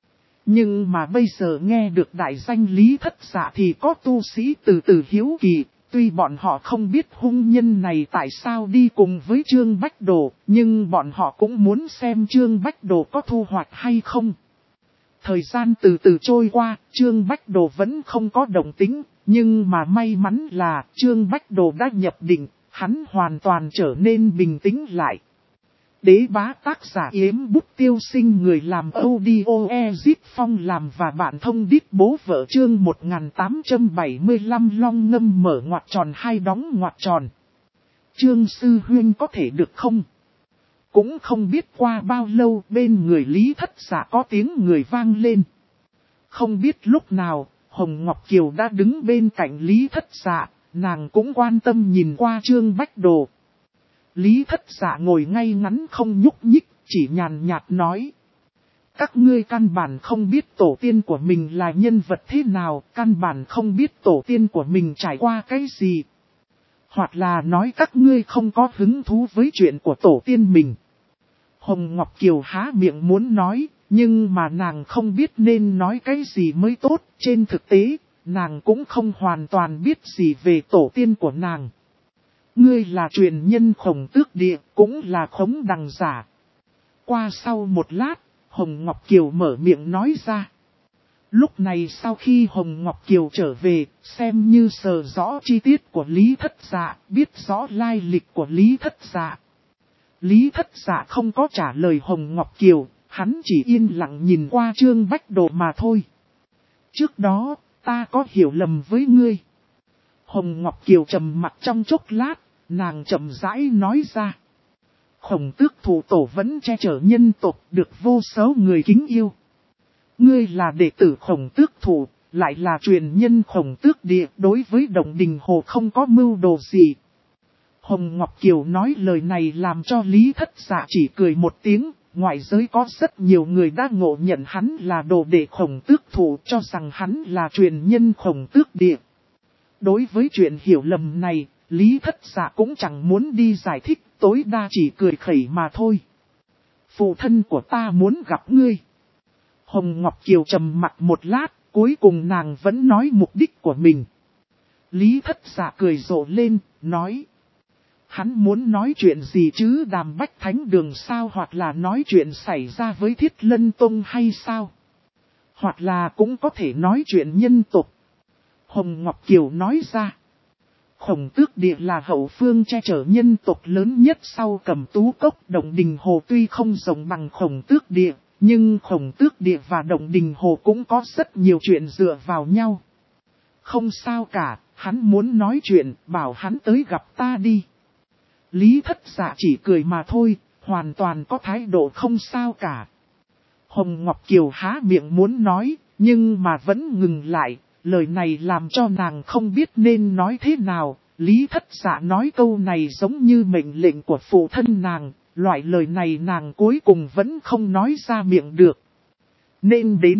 S1: Nhưng mà bây giờ nghe được đại danh Lý Thất Dạ thì có tu sĩ từ từ hiếu kỳ, tuy bọn họ không biết hung nhân này tại sao đi cùng với Trương Bách Đồ, nhưng bọn họ cũng muốn xem Trương Bách Đồ có thu hoạch hay không. Thời gian từ từ trôi qua, Trương Bách Đồ vẫn không có động tính, nhưng mà may mắn là Trương Bách Đồ đã nhập định, hắn hoàn toàn trở nên bình tĩnh lại. Đế bá tác giả Yếm Bút Tiêu Sinh, người làm audio Ezip Phong làm và bạn thông đít bố vợ chương 1875 long ngâm mở ngoặc tròn hai đóng ngoặc tròn. Trương sư huynh có thể được không? Cũng không biết qua bao lâu bên người Lý Thất Dạ có tiếng người vang lên. Không biết lúc nào, Hồng Ngọc Kiều đã đứng bên cạnh Lý Thất Dạ, nàng cũng quan tâm nhìn qua Trương Bách Đồ. Lý Thất Dạ ngồi ngay ngắn không nhúc nhích, chỉ nhàn nhạt nói. Các ngươi căn bản không biết tổ tiên của mình là nhân vật thế nào, căn bản không biết tổ tiên của mình trải qua cái gì. Hoặc là nói các ngươi không có hứng thú với chuyện của tổ tiên mình. Hồng Ngọc Kiều há miệng muốn nói, nhưng mà nàng không biết nên nói cái gì mới tốt. Trên thực tế, nàng cũng không hoàn toàn biết gì về tổ tiên của nàng. Ngươi là truyền nhân Khổng Tước Địa, cũng là khống đằng giả. Qua sau một lát, Hồng Ngọc Kiều mở miệng nói ra. Lúc này sau khi Hồng Ngọc Kiều trở về, xem như sờ rõ chi tiết của Lý Thất Dạ, biết rõ lai lịch của Lý Thất Dạ. Lý Thất Dạ không có trả lời Hồng Ngọc Kiều, hắn chỉ yên lặng nhìn qua Trương Bách Đồ mà thôi. Trước đó, ta có hiểu lầm với ngươi. Hồng Ngọc Kiều trầm mặt trong chốc lát, nàng chậm rãi nói ra. Khổng Tước Thủ tổ vẫn che chở nhân tộc, được vô số người kính yêu. Ngươi là đệ tử Khổng Tước Thủ, lại là truyền nhân Khổng Tước Địa, đối với Động Đình Hồ không có mưu đồ gì. Hồng Ngọc Kiều nói lời này làm cho Lý Thất Dạ chỉ cười một tiếng, ngoại giới có rất nhiều người đã ngộ nhận hắn là đồ đệ Khổng Tước Thủ, cho rằng hắn là truyền nhân Khổng Tước Địa. Đối với chuyện hiểu lầm này, Lý Thất Dạ cũng chẳng muốn đi giải thích, tối đa chỉ cười khẩy mà thôi. Phụ thân của ta muốn gặp ngươi. Hồng Ngọc Kiều trầm mặt một lát, cuối cùng nàng vẫn nói mục đích của mình. Lý Thất Dạ cười rộ lên, nói. Hắn muốn nói chuyện gì chứ, Đàm Bách Thánh Đường sao, hoặc là nói chuyện xảy ra với Thiết Lân Tông hay sao? Hoặc là cũng có thể nói chuyện nhân tộc. Hồng Ngọc Kiều nói ra. Khổng Tước Địa là hậu phương che chở nhân tộc lớn nhất sau Cẩm Tú Cốc. Động Đình Hồ tuy không rộng bằng Khổng Tước Địa, nhưng Khổng Tước Địa và Động Đình Hồ cũng có rất nhiều chuyện dựa vào nhau. Không sao cả, hắn muốn nói chuyện, bảo hắn tới gặp ta đi. Lý Thất Dạ chỉ cười mà thôi, hoàn toàn có thái độ không sao cả. Hồng Ngọc Kiều há miệng muốn nói, nhưng mà vẫn ngừng lại, lời này làm cho nàng không biết nên nói thế nào. Lý Thất Dạ nói câu này giống như mệnh lệnh của phụ thân nàng, loại lời này nàng cuối cùng vẫn không nói ra miệng được. Nên đến.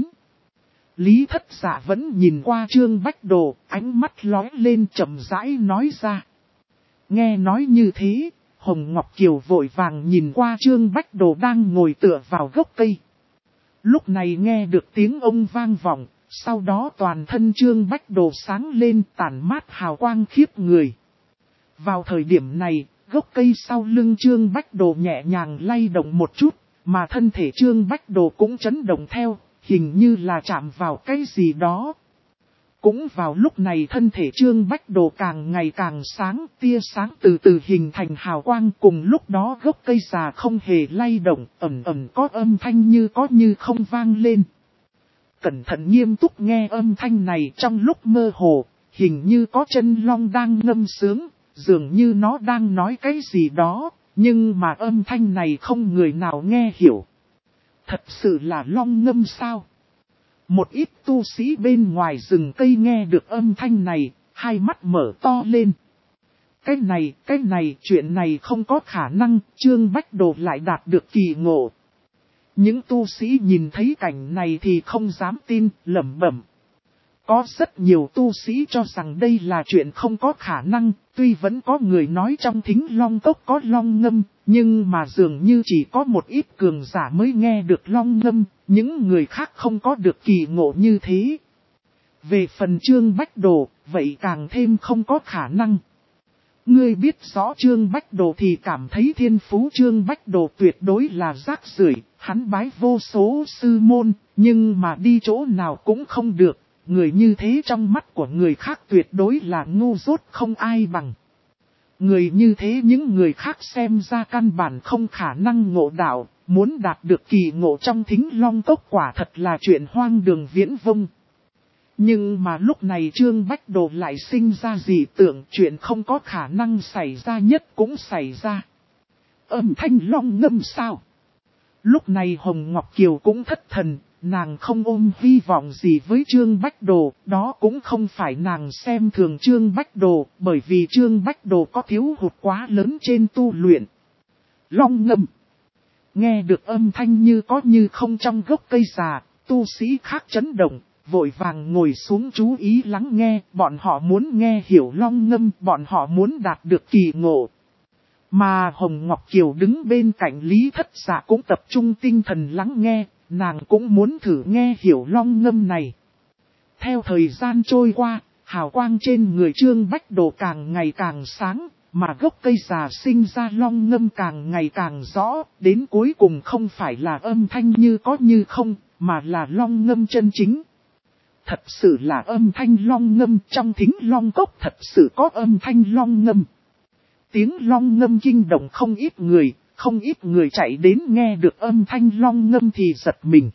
S1: Lý Thất Dạ vẫn nhìn qua Trương Bách Đồ, ánh mắt lóe lên chậm rãi nói ra. Nghe nói như thế, Hồng Ngọc Kiều vội vàng nhìn qua Trương Bách Đồ đang ngồi tựa vào gốc cây. Lúc này nghe được tiếng ông vang vọng, sau đó toàn thân Trương Bách Đồ sáng lên tản mát hào quang khiếp người. Vào thời điểm này, gốc cây sau lưng Trương Bách Đồ nhẹ nhàng lay động một chút, mà thân thể Trương Bách Đồ cũng chấn động theo, hình như là chạm vào cái gì đó. Cũng vào lúc này thân thể Trương Bách Đồ càng ngày càng sáng, tia sáng từ từ hình thành hào quang, cùng lúc đó gốc cây già không hề lay động, ẩn ẩn có âm thanh như có như không vang lên. Cẩn thận nghiêm túc nghe âm thanh này, trong lúc mơ hồ, hình như có chân long đang ngâm sướng, dường như nó đang nói cái gì đó, nhưng mà âm thanh này không người nào nghe hiểu. Thật sự là long ngâm sao? Một ít tu sĩ bên ngoài rừng cây nghe được âm thanh này, hai mắt mở to lên. Cái này, chuyện này không có khả năng, Trương Bách Đồ lại đạt được kỳ ngộ. Những tu sĩ nhìn thấy cảnh này thì không dám tin, lẩm bẩm. Có rất nhiều tu sĩ cho rằng đây là chuyện không có khả năng, tuy vẫn có người nói trong Thính Long Cốc có long ngâm, nhưng mà dường như chỉ có một ít cường giả mới nghe được long ngâm, những người khác không có được kỳ ngộ như thế. Về phần Trương Bách Đồ, vậy càng thêm không có khả năng. Ngươi biết rõ Trương Bách Đồ thì cảm thấy thiên phú Trương Bách Đồ tuyệt đối là rác rưởi, hắn bái vô số sư môn, nhưng mà đi chỗ nào cũng không được. Người như thế trong mắt của người khác tuyệt đối là ngu dốt không ai bằng. Người như thế những người khác xem ra căn bản không khả năng ngộ đạo, muốn đạt được kỳ ngộ trong Thính Long Cốc quả thật là chuyện hoang đường viễn vông. Nhưng mà lúc này Trương Bách Đồ lại sinh ra dị tưởng, chuyện không có khả năng xảy ra nhất cũng xảy ra. Âm thanh long ngâm sao? Lúc này Hồng Ngọc Kiều cũng thất thần. Nàng không ôm hy vọng gì với Trương Bách Đồ, đó cũng không phải nàng xem thường Trương Bách Đồ, bởi vì Trương Bách Đồ có thiếu hụt quá lớn trên tu luyện. Long ngâm. Nghe được âm thanh như có như không trong gốc cây già, tu sĩ khác chấn động, vội vàng ngồi xuống chú ý lắng nghe, bọn họ muốn nghe hiểu long ngâm, bọn họ muốn đạt được kỳ ngộ. Mà Hồng Ngọc Kiều đứng bên cạnh Lý Thất Dạ cũng tập trung tinh thần lắng nghe. Nàng cũng muốn thử nghe hiểu long ngâm này. Theo thời gian trôi qua, hào quang trên người Trương Bách Đồ càng ngày càng sáng, mà gốc cây già sinh ra long ngâm càng ngày càng rõ, đến cuối cùng không phải là âm thanh như có như không, mà là long ngâm chân chính. Thật sự là âm thanh long ngâm, trong thính long cốc thật sự có âm thanh long ngâm. Tiếng long ngâm kinh động không ít người chạy đến nghe được âm thanh long ngâm thì giật mình.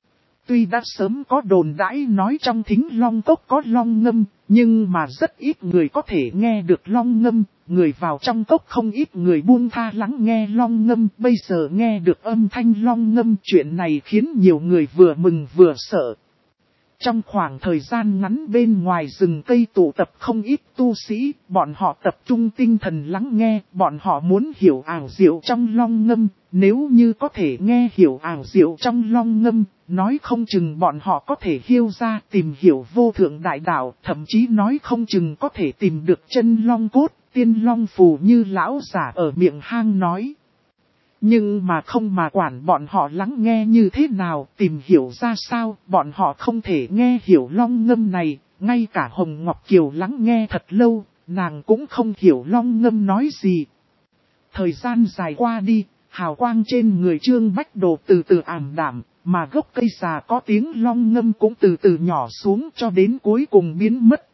S1: Tuy đã sớm có đồn đãi nói trong thính long cốc có long ngâm, nhưng mà rất ít người có thể nghe được long ngâm, người vào trong cốc không ít người buông tha lắng nghe long ngâm, bây giờ nghe được âm thanh long ngâm, chuyện này khiến nhiều người vừa mừng vừa sợ. Trong khoảng thời gian ngắn bên ngoài rừng cây tụ tập không ít tu sĩ, bọn họ tập trung tinh thần lắng nghe, bọn họ muốn hiểu ảo diệu trong long ngâm, nếu như có thể nghe hiểu ảo diệu trong long ngâm, nói không chừng bọn họ có thể hiêu ra tìm hiểu vô thượng đại đạo, thậm chí nói không chừng có thể tìm được chân long cốt, tiên long phù như lão giả ở miệng hang nói. Nhưng mà không mà quản bọn họ lắng nghe như thế nào, tìm hiểu ra sao, bọn họ không thể nghe hiểu long ngâm này, ngay cả Hồng Ngọc Kiều lắng nghe thật lâu, nàng cũng không hiểu long ngâm nói gì. Thời gian dài qua đi, hào quang trên người Trương Bách Đồ từ từ ảm đạm, mà gốc cây già có tiếng long ngâm cũng từ từ nhỏ xuống cho đến cuối cùng biến mất.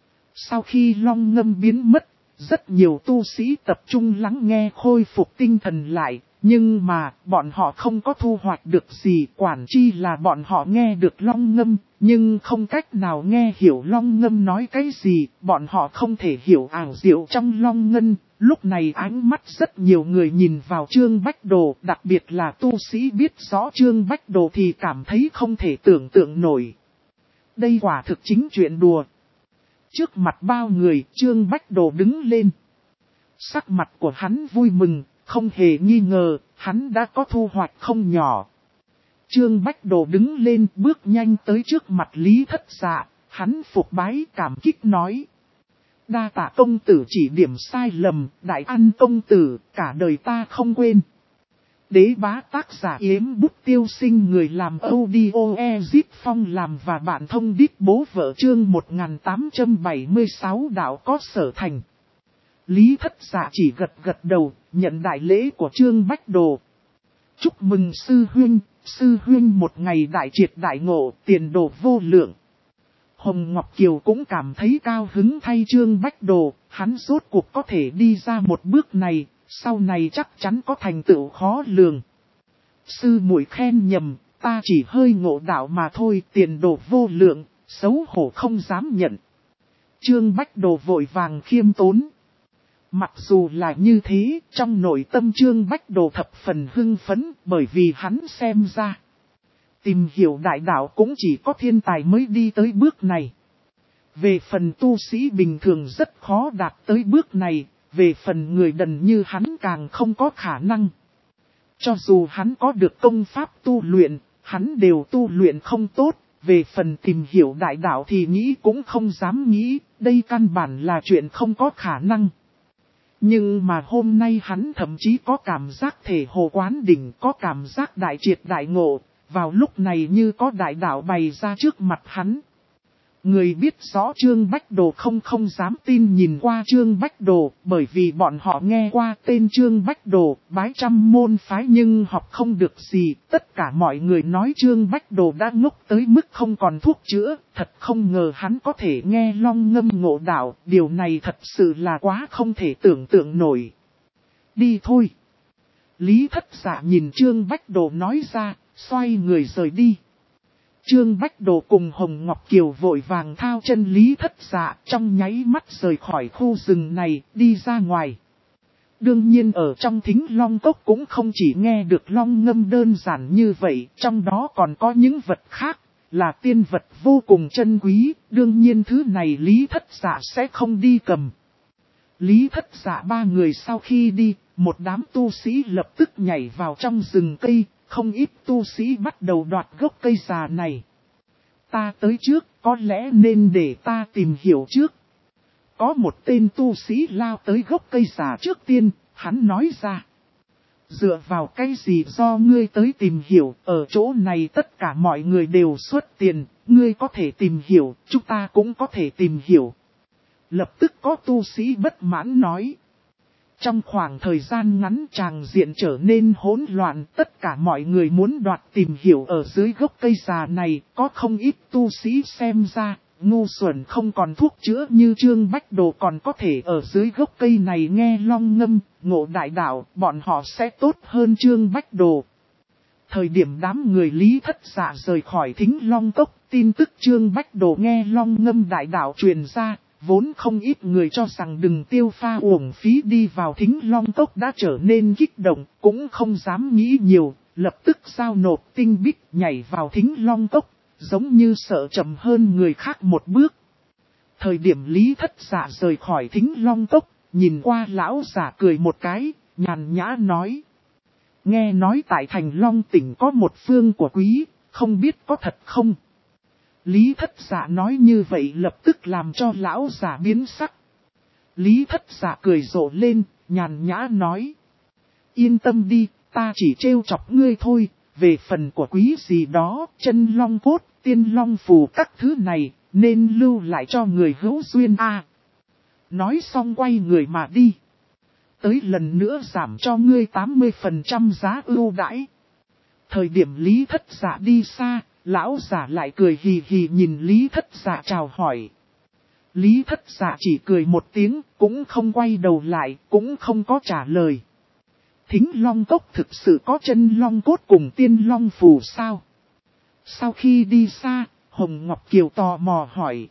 S1: Sau khi long ngâm biến mất, rất nhiều tu sĩ tập trung lắng nghe khôi phục tinh thần lại. Nhưng mà, bọn họ không có thu hoạch được gì, quản chi là bọn họ nghe được long ngâm, nhưng không cách nào nghe hiểu long ngâm nói cái gì, bọn họ không thể hiểu ảo diệu trong long ngâm. Lúc này ánh mắt rất nhiều người nhìn vào Trương Bách Đồ, đặc biệt là tu sĩ biết rõ Trương Bách Đồ thì cảm thấy không thể tưởng tượng nổi. Đây quả thực chính chuyện đùa. Trước mặt bao người, Trương Bách Đồ đứng lên. Sắc mặt của hắn vui mừng. Không hề nghi ngờ, hắn đã có thu hoạch không nhỏ. Trương Bách Đồ đứng lên bước nhanh tới trước mặt Lý Thất Dạ, hắn phục bái cảm kích nói. Đa tạ công tử chỉ điểm sai lầm, đại ăn công tử, cả đời ta không quên. Đế bá tác giả Yếm Bút Tiêu Sinh, người làm audio Ezip Phong làm và bạn thông đít bố vợ, chương 1876 đạo có sở thành. Lý Thất Dạ chỉ gật đầu, nhận đại lễ của Trương Bách Đồ. Chúc mừng sư huynh một ngày đại triệt đại ngộ, tiền đồ vô lượng. Hồng Ngọc Kiều cũng cảm thấy cao hứng thay Trương Bách Đồ, hắn rốt cuộc có thể đi ra một bước này, sau này chắc chắn có thành tựu khó lường. Sư muội khen nhầm, ta chỉ hơi ngộ đạo mà thôi, tiền đồ vô lượng, xấu hổ không dám nhận. Trương Bách Đồ vội vàng khiêm tốn. Mặc dù là như thế, trong nội tâm Trương Bách Đồ thập phần hưng phấn, bởi vì hắn xem ra. Tìm hiểu đại đạo cũng chỉ có thiên tài mới đi tới bước này. Về phần tu sĩ bình thường rất khó đạt tới bước này, về phần người đần như hắn càng không có khả năng. Cho dù hắn có được công pháp tu luyện, hắn đều tu luyện không tốt, về phần tìm hiểu đại đạo thì nghĩ cũng không dám nghĩ, đây căn bản là chuyện không có khả năng. Nhưng mà hôm nay hắn thậm chí có cảm giác thể hồ quán đỉnh, có cảm giác đại triệt đại ngộ, vào lúc này như có đại đạo bày ra trước mặt hắn. Người biết rõ Trương Bách Đồ không dám tin nhìn qua Trương Bách Đồ, bởi vì bọn họ nghe qua tên Trương Bách Đồ, bái trăm môn phái nhưng học không được gì, tất cả mọi người nói Trương Bách Đồ đã ngốc tới mức không còn thuốc chữa, thật không ngờ hắn có thể nghe long ngâm ngộ đạo, điều này thật sự là quá không thể tưởng tượng nổi. Đi thôi. Lý Thất Dạ nhìn Trương Bách Đồ nói ra, xoay người rời đi. Trương Bách Đồ cùng Hồng Ngọc Kiều vội vàng thao chân Lý Thất Dạ, trong nháy mắt rời khỏi khu rừng này, đi ra ngoài. Đương nhiên ở trong thính long cốc cũng không chỉ nghe được long ngâm đơn giản như vậy, trong đó còn có những vật khác, là tiên vật vô cùng chân quý, đương nhiên thứ này Lý Thất Dạ sẽ không đi cầm. Lý Thất Dạ ba người sau khi đi, một đám tu sĩ lập tức nhảy vào trong rừng cây. Không ít tu sĩ bắt đầu đoạt gốc cây già này. Ta tới trước, có lẽ nên để ta tìm hiểu trước. Có một tên tu sĩ lao tới gốc cây già trước tiên, hắn nói ra. Dựa vào cái gì do ngươi tới tìm hiểu, ở chỗ này tất cả mọi người đều xuất tiền, ngươi có thể tìm hiểu, chúng ta cũng có thể tìm hiểu. Lập tức có tu sĩ bất mãn nói. Trong khoảng thời gian ngắn tràng diện trở nên hỗn loạn, tất cả mọi người muốn đoạt tìm hiểu ở dưới gốc cây già này, có không ít tu sĩ xem ra, ngu xuẩn không còn thuốc chữa như Trương Bách Đồ còn có thể ở dưới gốc cây này nghe long ngâm, ngộ đại đạo, bọn họ sẽ tốt hơn Trương Bách Đồ. Thời điểm đám người Lý Thất Dạ rời khỏi Thính Long Cốc, tin tức Trương Bách Đồ nghe long ngâm đại đạo truyền ra, vốn không ít người cho rằng đừng tiêu pha uổng phí đi vào Thính Long Cốc đã trở nên kích động, cũng không dám nghĩ nhiều, lập tức giao nộp tinh bích nhảy vào Thính Long Cốc, giống như sợ chậm hơn người khác một bước. Thời điểm Lý Thất Dạ rời khỏi Thính Long Cốc, nhìn qua lão giả cười một cái, nhàn nhã nói. Nghe nói tại thành Long tỉnh có một phương của quý, không biết có thật không? Lý Thất Dạ nói như vậy lập tức làm cho lão giả biến sắc. Lý Thất Dạ cười rộ lên, nhàn nhã nói. Yên tâm đi, ta chỉ trêu chọc ngươi thôi, về phần của quý gì đó, chân long cốt, tiên long phù các thứ này, nên lưu lại cho người hữu duyên a. Nói xong quay người mà đi. Tới lần nữa giảm cho ngươi 80% giá ưu đãi. Thời điểm Lý Thất Dạ đi xa, lão giả lại cười hì hì nhìn Lý Thất Dạ chào hỏi. Lý Thất Dạ chỉ cười một tiếng, cũng không quay đầu lại, cũng không có trả lời. Thính Long Cốc thực sự có chân long cốt cùng tiên long phù sao? Sau khi đi xa, Hồng Ngọc Kiều tò mò hỏi.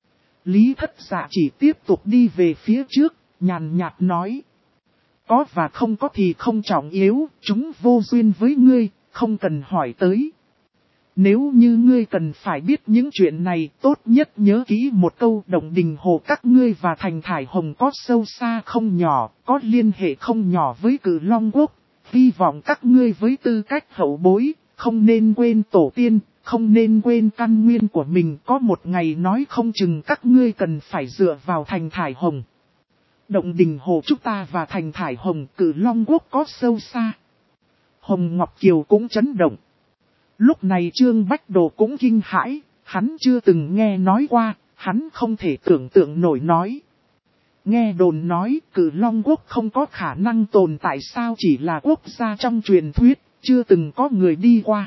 S1: Lý Thất Dạ chỉ tiếp tục đi về phía trước, nhàn nhạt nói. Có và không có thì không trọng yếu, chúng vô duyên với ngươi, không cần hỏi tới. Nếu như ngươi cần phải biết những chuyện này, tốt nhất nhớ kỹ một câu Động Đình Hồ các ngươi và Thành Thải Hồng có sâu xa không nhỏ, có liên hệ không nhỏ với Cử Long Quốc. Hy vọng các ngươi với tư cách hậu bối, không nên quên tổ tiên, không nên quên căn nguyên của mình. Có một ngày nói không chừng các ngươi cần phải dựa vào Thành Thải Hồng. Động Đình Hồ chúng ta và Thành Thải Hồng Cử Long Quốc có sâu xa. Hồng Ngọc Kiều cũng chấn động. Lúc này Trương Bách Đồ cũng kinh hãi, hắn chưa từng nghe nói qua, hắn không thể tưởng tượng nổi nói. Nghe đồn nói Cử Long Quốc không có khả năng tồn tại sao chỉ là quốc gia trong truyền thuyết, chưa từng có người đi qua.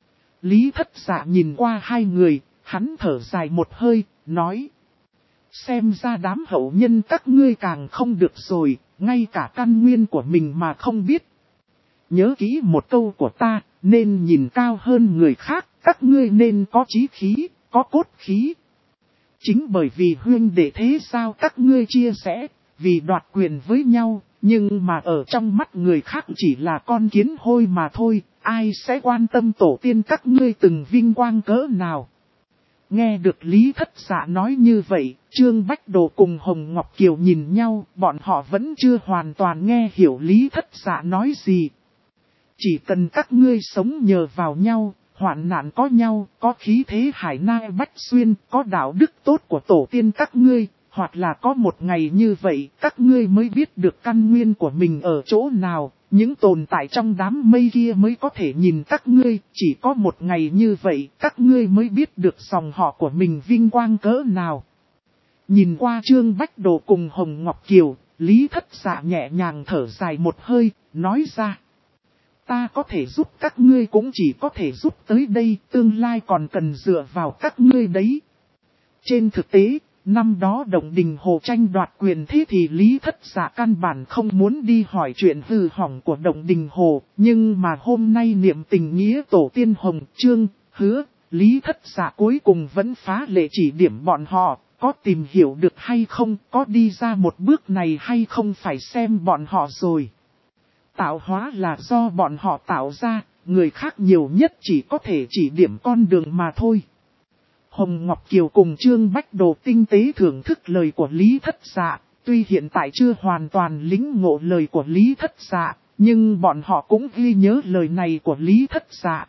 S1: Lý Thất Dạ nhìn qua hai người, hắn thở dài một hơi, nói. Xem ra đám hậu nhân các ngươi càng không được rồi, ngay cả căn nguyên của mình mà không biết. Nhớ kỹ một câu của ta, nên nhìn cao hơn người khác, các ngươi nên có chí khí, có cốt khí. Chính bởi vì huynh đệ thế sao các ngươi chia sẻ, vì đoạt quyền với nhau, nhưng mà ở trong mắt người khác chỉ là con kiến hôi mà thôi, ai sẽ quan tâm tổ tiên các ngươi từng vinh quang cỡ nào. Nghe được Lý Thất Dạ nói như vậy, Trương Bách Đồ cùng Hồng Ngọc Kiều nhìn nhau, bọn họ vẫn chưa hoàn toàn nghe hiểu Lý Thất Dạ nói gì. Chỉ cần các ngươi sống nhờ vào nhau, hoạn nạn có nhau, có khí thế hải nai bách xuyên, có đạo đức tốt của tổ tiên các ngươi, hoặc là có một ngày như vậy, các ngươi mới biết được căn nguyên của mình ở chỗ nào, những tồn tại trong đám mây kia mới có thể nhìn các ngươi, chỉ có một ngày như vậy, các ngươi mới biết được dòng họ của mình vinh quang cỡ nào. Nhìn qua Trương Bách Đồ cùng Hồng Ngọc Kiều, Lý Thất Dạ nhẹ nhàng thở dài một hơi, nói ra. Ta có thể giúp các ngươi cũng chỉ có thể giúp tới đây, tương lai còn cần dựa vào các ngươi đấy. Trên thực tế, năm đó Động Đình Hồ tranh đoạt quyền thế thì Lý Thất Dạ căn bản không muốn đi hỏi chuyện hư hỏng của Động Đình Hồ, nhưng mà hôm nay niệm tình nghĩa tổ tiên Hồng Trương, Hứa, Lý Thất Dạ cuối cùng vẫn phá lệ chỉ điểm bọn họ, có tìm hiểu được hay không, có đi ra một bước này hay không phải xem bọn họ rồi. Tạo hóa là do bọn họ tạo ra, người khác nhiều nhất chỉ có thể chỉ điểm con đường mà thôi. Hồng Ngọc Kiều cùng Trương Bách Đồ tinh tế thưởng thức lời của Lý Thất Dạ, tuy hiện tại chưa hoàn toàn lĩnh ngộ lời của Lý Thất Dạ, nhưng bọn họ cũng ghi nhớ lời này của Lý Thất Dạ.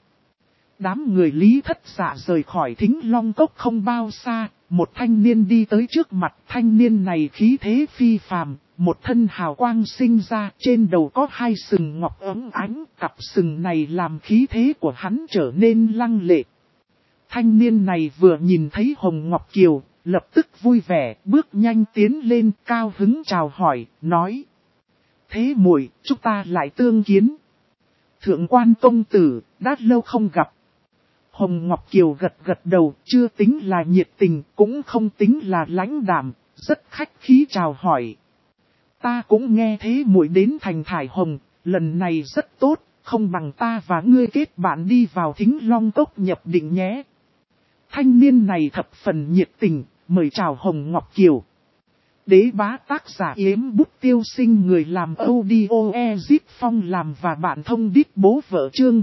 S1: Đám người Lý Thất Dạ rời khỏi Thính Long Cốc không bao xa, một thanh niên đi tới trước mặt, thanh niên này khí thế phi phàm. Một thân hào quang sinh ra, trên đầu có hai sừng ngọc ấm ánh, cặp sừng này làm khí thế của hắn trở nên lăng lệ. Thanh niên này vừa nhìn thấy Hồng Ngọc Kiều, lập tức vui vẻ, bước nhanh tiến lên cao hứng chào hỏi, nói. Thế muội, chúng ta lại tương kiến. Thượng quan công tử, đã lâu không gặp. Hồng Ngọc Kiều gật gật đầu, chưa tính là nhiệt tình, cũng không tính là lãnh đạm, rất khách khí chào hỏi. Ta cũng nghe thế muội đến thành Thải Hồng, lần này rất tốt, không bằng ta và ngươi kết bạn đi vào Thính Long Cốc nhập định nhé. Thanh niên này thập phần nhiệt tình, mời chào Hồng Ngọc Kiều. Đế bá tác giả Yếm Bút Tiêu Sinh, người làm audio Zip Phong làm và bạn thông đít bố vợ chương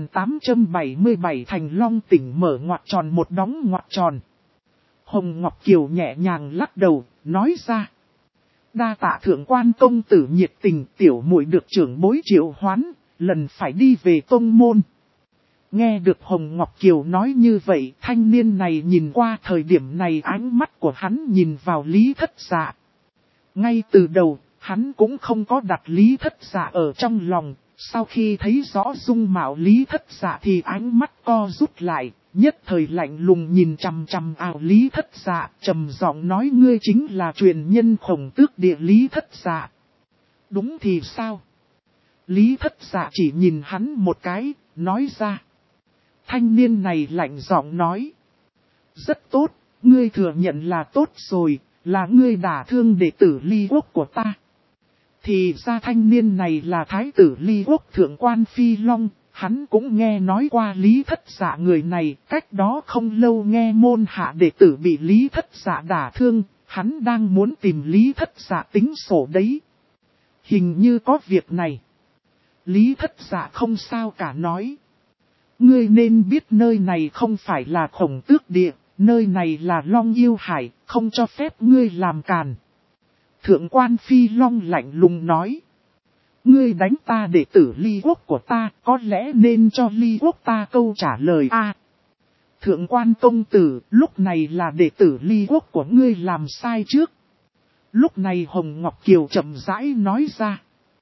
S1: 1877 Thành Long tỉnh mở ngoặc tròn một đóng ngoặc tròn. Hồng Ngọc Kiều nhẹ nhàng lắc đầu, nói ra. Đa tạ thượng quan công tử nhiệt tình, tiểu muội được trưởng bối triệu hoán, lần phải đi về tông môn. Nghe được Hồng Ngọc Kiều nói như vậy, thanh niên này nhìn qua thời điểm này ánh mắt của hắn nhìn vào Lý Thất Dạ. Ngay từ đầu, hắn cũng không có đặt Lý Thất Dạ ở trong lòng, sau khi thấy rõ dung mạo Lý Thất Dạ thì ánh mắt co rút lại, nhất thời lạnh lùng nhìn chằm chằm vào Lý Thất Dạ, trầm giọng nói ngươi chính là truyền nhân Khổng Tước Địa Lý Thất Dạ. Đúng thì sao? Lý Thất Dạ chỉ nhìn hắn một cái, nói ra. Thanh niên này lạnh giọng nói. Rất tốt, ngươi thừa nhận là tốt rồi, là ngươi đả thương đệ tử Ly Quốc của ta. Thì ra thanh niên này là thái tử Ly Quốc thượng quan Phi Long, hắn cũng nghe nói qua Lý Thất Dạ người này, cách đó không lâu nghe môn hạ đệ tử bị Lý Thất Dạ đả thương, hắn đang muốn tìm Lý Thất Dạ tính sổ đấy. Hình như có việc này. Lý Thất Dạ không sao cả nói. Ngươi nên biết nơi này không phải là Khổng Tước Địa, nơi này là Long Yêu Hải, không cho phép ngươi làm càn. Thượng quan Phi Long lạnh lùng nói. Ngươi đánh ta đệ tử Ly Quốc của ta, có lẽ nên cho Ly Quốc ta câu trả lời a. Thượng quan công tử, lúc này là đệ tử Ly Quốc của ngươi làm sai trước. Lúc này Hồng Ngọc Kiều chậm rãi nói ra.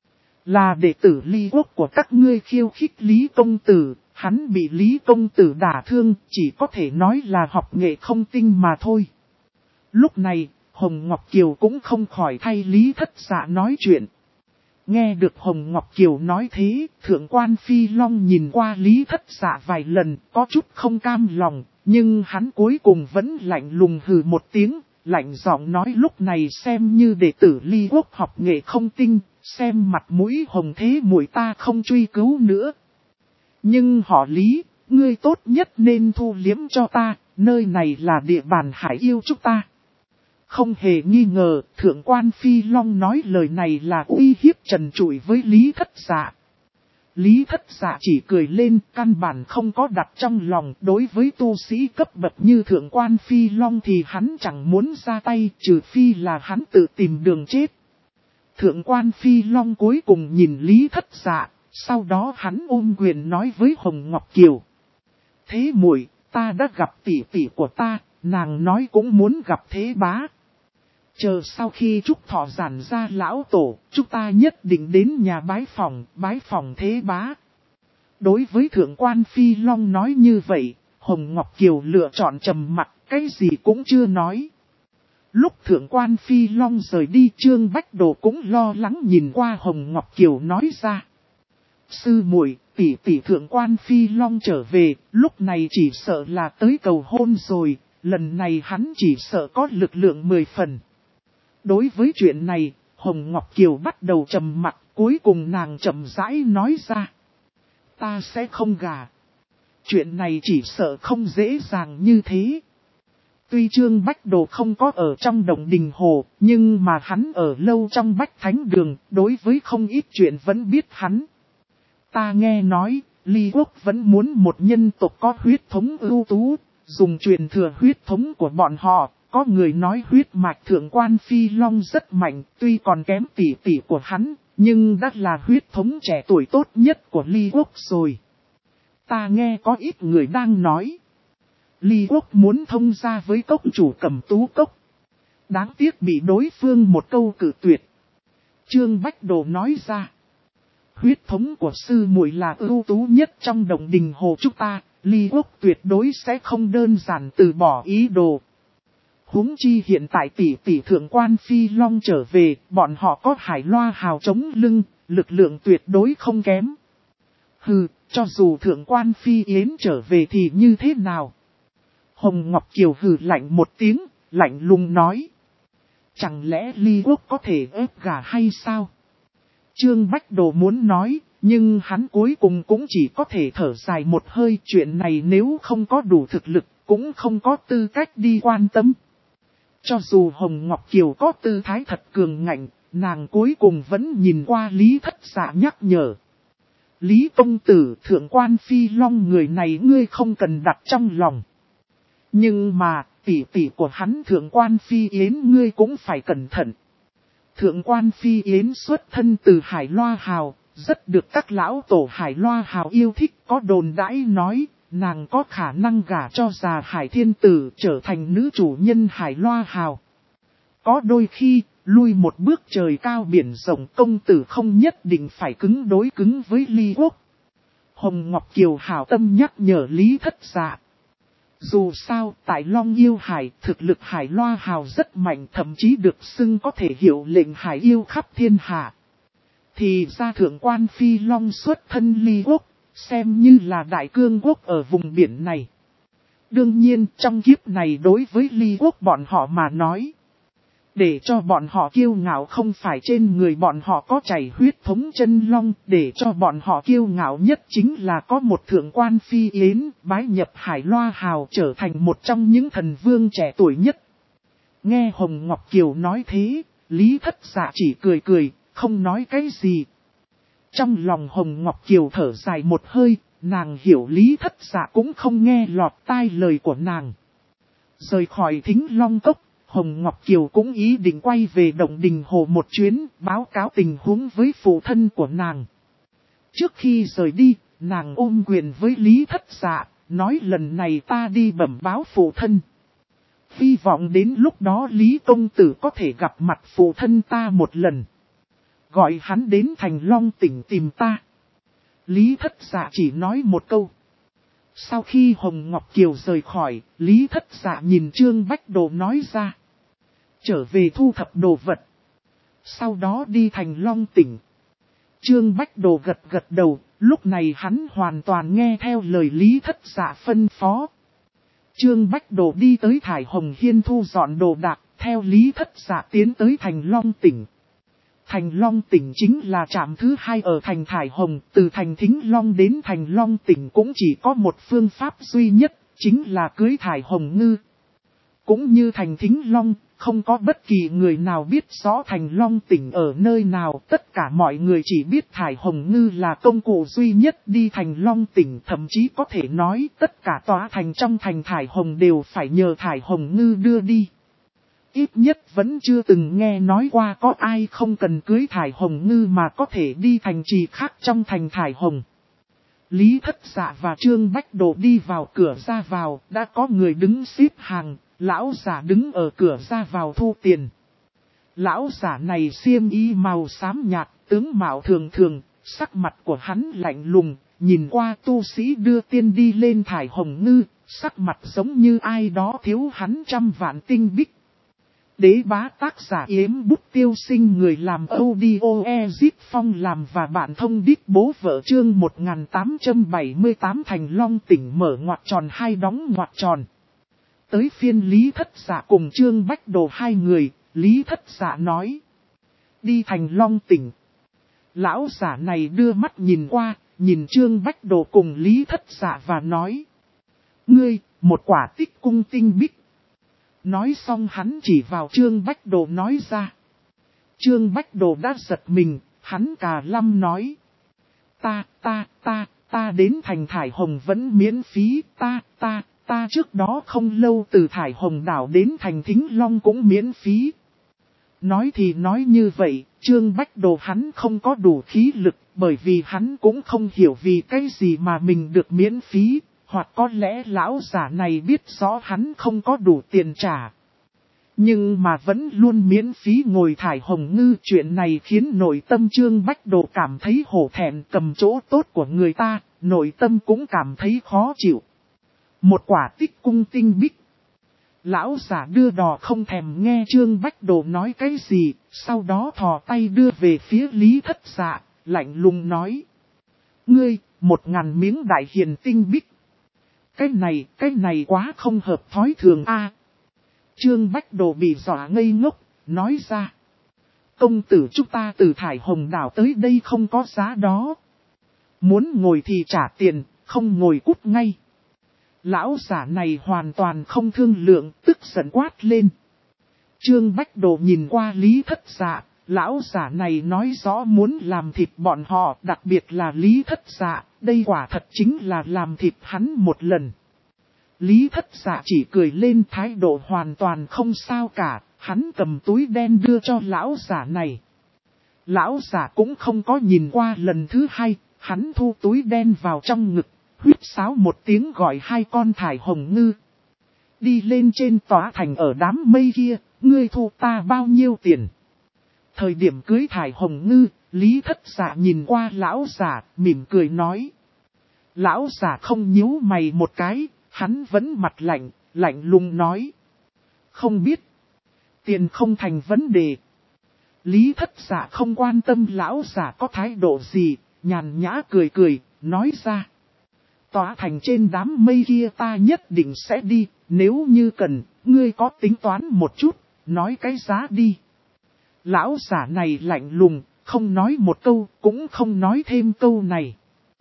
S1: Là đệ tử Ly Quốc của các ngươi khiêu khích Lý công tử. Hắn bị Lý công tử đả thương, chỉ có thể nói là học nghệ không tinh mà thôi. Lúc này, Hồng Ngọc Kiều cũng không khỏi thay Lý Thất Dạ nói chuyện. Nghe được Hồng Ngọc Kiều nói thế, thượng quan Phi Long nhìn qua Lý Thất Dạ vài lần, có chút không cam lòng, nhưng hắn cuối cùng vẫn lạnh lùng hừ một tiếng, lạnh giọng nói lúc này xem như đệ tử Ly Quốc học nghệ không tinh, xem mặt mũi Hồng thế muội ta không truy cứu nữa. Nhưng họ Lý, ngươi tốt nhất nên thu liếm cho ta, nơi này là địa bàn Hải Yêu chúng ta. Không hề nghi ngờ, thượng quan Phi Long nói lời này là uy hiếp trần trụi với Lý Thất Dạ. Lý Thất Dạ chỉ cười lên, căn bản không có đặt trong lòng. Đối với tu sĩ cấp bậc như thượng quan Phi Long thì hắn chẳng muốn ra tay, trừ phi là hắn tự tìm đường chết. Thượng quan Phi Long cuối cùng nhìn Lý Thất Dạ. Sau đó hắn ôm quyền nói với Hồng Ngọc Kiều. Thế muội, ta đã gặp tỷ tỷ của ta, nàng nói cũng muốn gặp thế bá. Chờ sau khi Trúc Thọ giản ra lão tổ, chúng ta nhất định đến nhà bái phòng thế bá. Đối với thượng quan Phi Long nói như vậy, Hồng Ngọc Kiều lựa chọn trầm mặc, cái gì cũng chưa nói. Lúc thượng quan Phi Long rời đi, Trương Bách Đồ cũng lo lắng nhìn qua Hồng Ngọc Kiều nói ra. Sư muội, tỷ thượng quan Phi Long trở về, lúc này chỉ sợ là tới cầu hôn rồi, lần này hắn chỉ sợ có lực lượng 10 phần. Đối với chuyện này, Hồng Ngọc Kiều bắt đầu trầm mặc, cuối cùng nàng chậm rãi nói ra. Ta sẽ không gả. Chuyện này chỉ sợ không dễ dàng như thế. Tuy Trương Bách Đồ không có ở trong Động Đình Hồ, nhưng mà hắn ở lâu trong Bách Thánh Đường, đối với không ít chuyện vẫn biết hắn. Ta nghe nói, Ly Quốc vẫn muốn một nhân tộc có huyết thống ưu tú, dùng truyền thừa huyết thống của bọn họ. Có người nói huyết mạch thượng quan Phi Long rất mạnh, tuy còn kém tỷ tỷ của hắn, nhưng đã là huyết thống trẻ tuổi tốt nhất của Ly Quốc rồi. Ta nghe có ít người đang nói. Ly Quốc muốn thông gia với cốc chủ Cẩm Tú Cốc. Đáng tiếc bị đối phương một câu cự tuyệt. Trương Bách Đồ nói ra. Huyết thống của sư muội là ưu tú nhất trong Động Đình Hồ chúng ta, Ly Quốc tuyệt đối sẽ không đơn giản từ bỏ ý đồ. Huống chi hiện tại tỷ tỷ thượng quan Phi Long trở về, bọn họ có Hải Loa Hào chống lưng, lực lượng tuyệt đối không kém. Hừ, cho dù thượng quan Phi Yến trở về thì như thế nào? Hồng Ngọc Kiều hừ lạnh một tiếng, lạnh lùng nói. Chẳng lẽ Ly Quốc có thể ép gà hay sao? Trương Bách Đồ muốn nói, nhưng hắn cuối cùng cũng chỉ có thể thở dài một hơi. Chuyện này nếu không có đủ thực lực, cũng không có tư cách đi quan tâm. Cho dù Hồng Ngọc Kiều có tư thái thật cường ngạnh, nàng cuối cùng vẫn nhìn qua Lý Thất Dạ nhắc nhở. Lý công tử thượng quan Phi Long người này ngươi không cần đặt trong lòng. Nhưng mà, tỷ tỷ của hắn thượng quan Phi Yến ngươi cũng phải cẩn thận. Thượng quan Phi Yến xuất thân từ Hải Loa Hào, rất được các lão tổ Hải Loa Hào yêu thích, có đồn đãi nói, nàng có khả năng gả cho già Hải Thiên Tử trở thành nữ chủ nhân Hải Loa Hào. Có đôi khi, lui một bước trời cao biển rộng công tử không nhất định phải cứng đối cứng với Ly Quốc. Hồng Ngọc Kiều hảo tâm nhắc nhở Lý Thất Dạ. Dù sao, tại Long Yêu Hải, thực lực Hải Loa Hào rất mạnh, thậm chí được xưng có thể hiệu lệnh Hải Yêu khắp thiên hạ. Thì ra thượng quan Phi Long xuất thân Ly Quốc, xem như là đại cương quốc ở vùng biển này. Đương nhiên, trong kiếp này đối với Ly Quốc bọn họ mà nói, để cho bọn họ kiêu ngạo không phải trên người bọn họ có chảy huyết thống chân long, để cho bọn họ kiêu ngạo nhất chính là có một thượng quan Phi Yến bái nhập Hải Loa Hào trở thành một trong những thần vương trẻ tuổi nhất. Nghe Hồng Ngọc Kiều nói thế, Lý Thất Dạ chỉ cười cười, không nói cái gì. Trong lòng Hồng Ngọc Kiều thở dài một hơi, nàng hiểu Lý Thất Dạ cũng không nghe lọt tai lời của nàng. Rời khỏi Thính Long Cốc, Hồng Ngọc Kiều cũng ý định quay về Động Đình Hồ một chuyến, báo cáo tình huống với phụ thân của nàng. Trước khi rời đi, nàng ôm quyền với Lý Thất Dạ, nói lần này ta đi bẩm báo phụ thân. Hy vọng đến lúc đó Lý công tử có thể gặp mặt phụ thân ta một lần. Gọi hắn đến Thành Long tỉnh tìm ta. Lý Thất Dạ chỉ nói một câu. Sau khi Hồng Ngọc Kiều rời khỏi, Lý Thất Dạ nhìn Trương Bách Đồ nói ra. Trở về thu thập đồ vật. Sau đó đi Thành Long tỉnh. Trương Bách Đồ gật gật đầu, lúc này hắn hoàn toàn nghe theo lời Lý Thất Dạ phân phó. Trương Bách Đồ đi tới Thải Hồng Hiên thu dọn đồ đạc, theo Lý Thất Dạ tiến tới Thành Long tỉnh. Thành Long tỉnh chính là trạm thứ hai ở thành Thải Hồng, từ thành Thính Long đến Thành Long tỉnh cũng chỉ có một phương pháp duy nhất, chính là cưới Thải Hồng Ngư. Cũng như thành Thính Long, không có bất kỳ người nào biết rõ Thành Long tỉnh ở nơi nào, tất cả mọi người chỉ biết Thải Hồng Ngư là công cụ duy nhất đi Thành Long tỉnh, thậm chí có thể nói tất cả tòa thành trong thành Thải Hồng đều phải nhờ Thải Hồng Ngư đưa đi. Ít nhất vẫn chưa từng nghe nói qua có ai không cần cưới Thải Hồng Ngư mà có thể đi thành trì khác trong thành Thải Hồng. Lý Thất Dạ và Trương Bách Đồ đi vào cửa ra vào, đã có người đứng xếp hàng, lão giả đứng ở cửa ra vào thu tiền. Lão giả này xiêm y màu xám nhạt, tướng mạo thường thường, sắc mặt của hắn lạnh lùng, nhìn qua tu sĩ đưa tiền đi lên Thải Hồng Ngư, sắc mặt giống như ai đó thiếu hắn 100 vạn tinh bích. Đế bá tác giả Yếm Bút Tiêu Sinh, người làm audio Ezip Phong làm và bạn thông đít bố vợ chương 1878 Thành Long tỉnh mở ngoặc tròn hai đóng ngoặc tròn. Tới phiên Lý Thất Dạ cùng Trương Bách Đồ hai người, Lý Thất Dạ nói. Đi Thành Long tỉnh. Lão giả này đưa mắt nhìn qua, nhìn Trương Bách Đồ cùng Lý Thất Dạ và nói. Ngươi, một quả tích cung tinh bích. Nói xong hắn chỉ vào Trương Bách Đồ nói ra. Trương Bách Đồ đã giật mình, hắn cà lâm nói. Ta đến thành Thải Hồng vẫn miễn phí, ta trước đó không lâu từ Thải Hồng đảo đến thành Thính Long cũng miễn phí. Nói thì nói như vậy, Trương Bách Đồ hắn không có đủ khí lực, bởi vì hắn cũng không hiểu vì cái gì mà mình được miễn phí. Hoặc có lẽ lão giả này biết rõ hắn không có đủ tiền trả. Nhưng mà vẫn luôn miễn phí ngồi Thải Hồng Ngư. Chuyện này khiến nội tâm Trương Bách Đồ cảm thấy hổ thẹn, cầm chỗ tốt của người ta, nội tâm cũng cảm thấy khó chịu. Một quả tích cung tinh bích. Lão giả đưa đò không thèm nghe Trương Bách Đồ nói cái gì, sau đó thò tay đưa về phía Lý Thất Dạ, lạnh lùng nói. Ngươi, 1000 miếng đại hiền tinh bích. Cái này quá không hợp thói thường a. Trương Bách Đồ bị dọa ngây ngốc, nói ra. Công tử chúng ta từ Thải Hồng đảo tới đây không có giá đó. Muốn ngồi thì trả tiền, không ngồi cút ngay. Lão giả này hoàn toàn không thương lượng, tức giận quát lên. Trương Bách Đồ nhìn qua Lý Thất Dạ, lão giả này nói rõ muốn làm thịt bọn họ, đặc biệt là Lý Thất Dạ, đây quả thật chính là làm thịt hắn một lần. Lý Thất Dạ chỉ cười lên, thái độ hoàn toàn không sao cả, hắn cầm túi đen đưa cho lão giả này. Lão giả cũng không có nhìn qua lần thứ hai, hắn thu túi đen vào trong ngực, huýt sáo một tiếng gọi 2 con Thải Hồng ngư. Đi lên trên tòa thành ở đám mây kia, ngươi thu ta bao nhiêu tiền? Thời điểm cưới Thải Hồng ngư, Lý Thất Dạ nhìn qua lão giả, mỉm cười nói. Lão giả không nhíu mày một cái, hắn vẫn mặt lạnh, lạnh lùng nói. Không biết. Tiền không thành vấn đề. Lý Thất Dạ không quan tâm lão giả có thái độ gì, nhàn nhã cười cười, nói ra. Tòa thành trên đám mây kia ta nhất định sẽ đi, nếu như cần, ngươi có tính toán một chút, nói cái giá đi. Lão giả này lạnh lùng, không nói một câu, cũng không nói thêm câu này.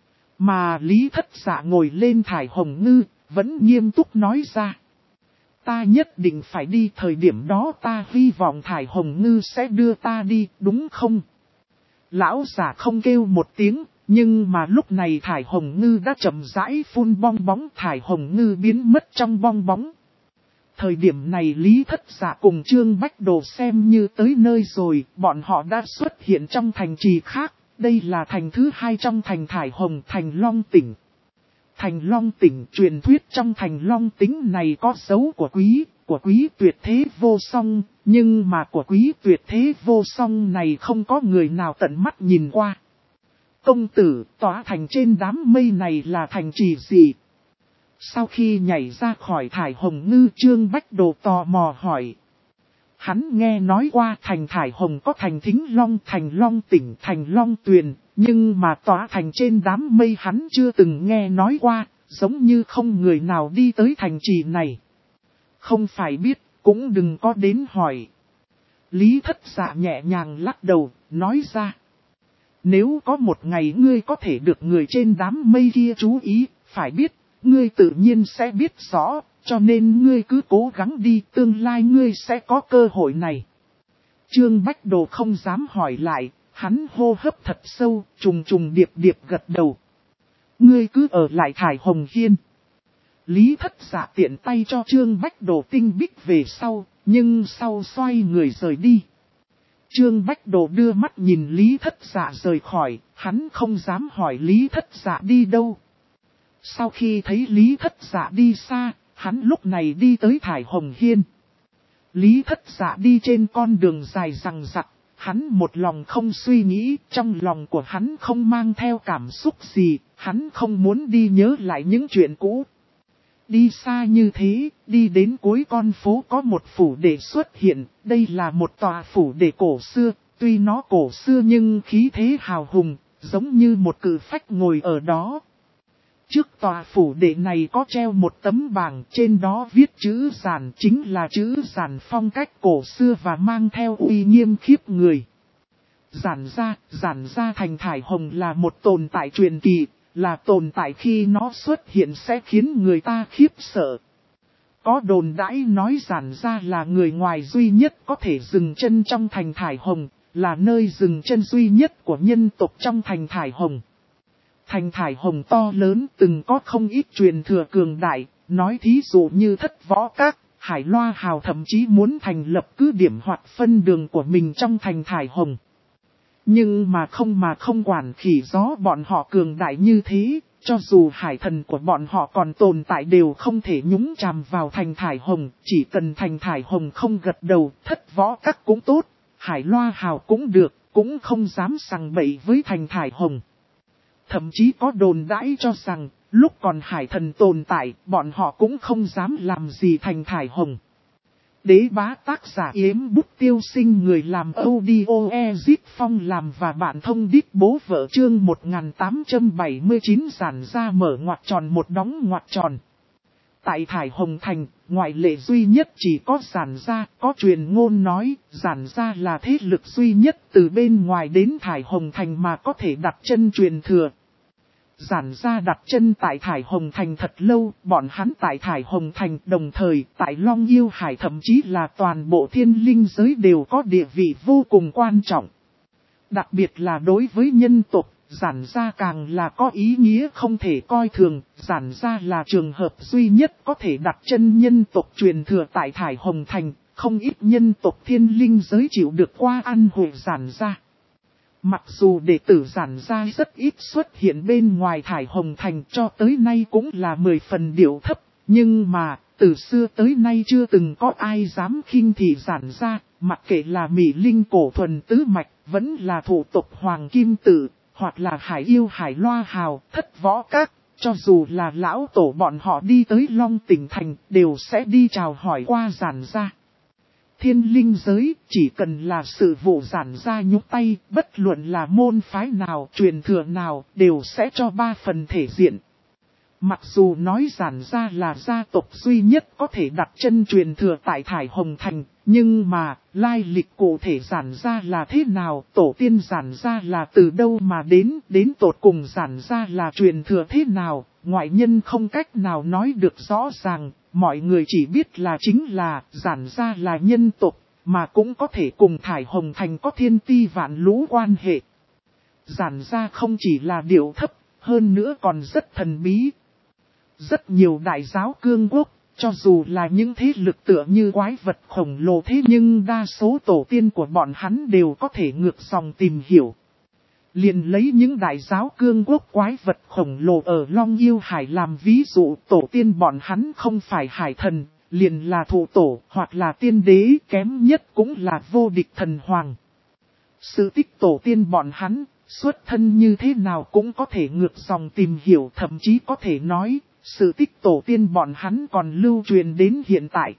S1: Mà Lý Thất Dạ ngồi lên Thải Hồng ngư, vẫn nghiêm túc nói ra. Ta nhất định phải đi, thời điểm đó ta hy vọng Thải Hồng ngư sẽ đưa ta đi, đúng không? Lão giả không kêu một tiếng, nhưng mà lúc này Thải Hồng ngư đã chậm rãi phun bong bóng, Thải Hồng ngư biến mất trong bong bóng. Thời điểm này Lý Thất Dạ cùng Trương Bách Đồ xem như tới nơi rồi, bọn họ đã xuất hiện trong thành trì khác, đây là thành thứ 2 trong thành Thải Hồng, thành Long Tỉnh. Thành Long Tỉnh, truyền thuyết trong thành Long Tỉnh này có dấu của quý tuyệt thế vô song, nhưng mà của quý tuyệt thế vô song này không có người nào tận mắt nhìn qua. Công tử, tòa thành trên đám mây này là thành trì gì? Sau khi nhảy ra khỏi Thải Hồng ngư, Trương Bách Đồ tò mò hỏi. Hắn nghe nói qua thành Thải Hồng có thành Thính Long, thành Long Tỉnh, thành Long Tuyền, nhưng mà tòa thành trên đám mây hắn chưa từng nghe nói qua, giống như không người nào đi tới thành trì này. Không phải biết, cũng đừng có đến hỏi. Lý Thất Dạ nhẹ nhàng lắc đầu, nói ra. Nếu có một ngày ngươi có thể được người trên đám mây kia chú ý, phải biết, ngươi tự nhiên sẽ biết rõ, cho nên ngươi cứ cố gắng đi, tương lai ngươi sẽ có cơ hội này. Trương Bách Đồ không dám hỏi lại, hắn hô hấp thật sâu, trùng trùng điệp điệp gật đầu. Ngươi cứ ở lại Thải Hồng Hiên. Lý Thất Dạ tiện tay cho Trương Bách Đồ tinh bích về sau, nhưng sau xoay người rời đi. Trương Bách Đồ đưa mắt nhìn Lý Thất Dạ rời khỏi, hắn không dám hỏi Lý Thất Dạ đi đâu. Sau khi thấy Lý Thất Dạ đi xa, hắn lúc này đi tới Thải Hồng Hiên. Lý Thất Dạ đi trên con đường dài rằng rặc, hắn một lòng không suy nghĩ, trong lòng của hắn không mang theo cảm xúc gì, hắn không muốn đi nhớ lại những chuyện cũ. Đi xa như thế, đi đến cuối con phố có một phủ đệ xuất hiện, đây là một tòa phủ đệ cổ xưa, tuy nó cổ xưa nhưng khí thế hào hùng, giống như một cự phách ngồi ở đó. Trước tòa phủ đệ này có treo một tấm bảng, trên đó viết chữ giản, chính là chữ giản phong cách cổ xưa và mang theo uy nghiêm khiếp người. Giản ra thành Thải Hồng là một tồn tại truyền kỳ, là tồn tại khi nó xuất hiện sẽ khiến người ta khiếp sợ. Có đồn đãi nói giản ra là người ngoài duy nhất có thể dừng chân trong thành Thải Hồng, là nơi dừng chân duy nhất của nhân tộc trong thành Thải Hồng. Thành Thải Hồng to lớn từng có không ít truyền thừa cường đại, nói thí dụ như Thất Võ Các, Hải Loa Hào thậm chí muốn thành lập cứ điểm hoặc phân đường của mình trong thành Thải Hồng. Nhưng mà không quản khỉ gió bọn họ cường đại như thế, cho dù hải thần của bọn họ còn tồn tại đều không thể nhúng chàm vào thành Thải Hồng, chỉ cần thành Thải Hồng không gật đầu, Thất Võ Các cũng tốt, Hải Loa Hào cũng được, cũng không dám sằng bậy với thành Thải Hồng. Thậm chí có đồn đãi cho rằng, lúc còn hải thần tồn tại, bọn họ cũng không dám làm gì thành Thải Hồng. Đế bá tác giả Yếm Bút Tiêu Sinh, người làm audio Ezit Phong làm và bạn thông đít bố vợ, chương 1879 giản ra mở ngoặc tròn một đóng ngoặc tròn. Tại Thải Hồng Thành, ngoại lệ duy nhất chỉ có giản ra, có truyền ngôn nói, giản ra là thế lực duy nhất từ bên ngoài đến Thải Hồng Thành mà có thể đặt chân truyền thừa. Giản ra đặt chân tại Thải Hồng Thành thật lâu, bọn hắn tại Thải Hồng Thành đồng thời tại Long Yêu Hải thậm chí là toàn bộ thiên linh giới đều có địa vị vô cùng quan trọng. Đặc biệt là đối với nhân tộc, giản ra càng là có ý nghĩa không thể coi thường, giản ra là trường hợp duy nhất có thể đặt chân nhân tộc truyền thừa tại Thải Hồng Thành, không ít nhân tộc thiên linh giới chịu được qua ăn hội giản ra. Mặc dù đệ tử giản ra rất ít xuất hiện bên ngoài Thải Hồng Thành cho tới nay cũng là 10 phần điệu thấp, nhưng mà, từ xưa tới nay chưa từng có ai dám khinh thị giản ra, mặc kệ là Mỹ Linh cổ thuần tứ mạch, vẫn là thủ tộc Hoàng Kim Tử, hoặc là Hải Yêu Hải Loa Hào, Thất Võ Các, cho dù là lão tổ bọn họ đi tới Long Tỉnh Thành, đều sẽ đi chào hỏi qua giản ra. Thiên linh giới, chỉ cần là sự vụ giản ra nhúc tay, bất luận là môn phái nào, truyền thừa nào, đều sẽ cho 3 phần thể diện. Mặc dù nói giản ra là gia tộc duy nhất có thể đặt chân truyền thừa tại Thải Hồng Thành, nhưng mà, lai lịch cụ thể giản ra là thế nào, tổ tiên giản ra là từ đâu mà đến tột cùng giản ra là truyền thừa thế nào, ngoại nhân không cách nào nói được rõ ràng. Mọi người chỉ biết là chính là giản ra là nhân tộc, mà cũng có thể cùng Thải Hồng Thành có thiên ti vạn lũ quan hệ. Giản ra không chỉ là điệu thấp, hơn nữa còn rất thần bí. Rất nhiều đại giáo cương quốc, cho dù là những thế lực tựa như quái vật khổng lồ thế nhưng đa số tổ tiên của bọn hắn đều có thể ngược dòng tìm hiểu. Liền lấy những đại giáo cương quốc quái vật khổng lồ ở Long Yêu Hải làm ví dụ, tổ tiên bọn hắn không phải hải thần, liền là thụ tổ hoặc là tiên đế, kém nhất cũng là vô địch thần hoàng. Sự tích tổ tiên bọn hắn, xuất thân như thế nào cũng có thể ngược dòng tìm hiểu, thậm chí có thể nói, sự tích tổ tiên bọn hắn còn lưu truyền đến hiện tại.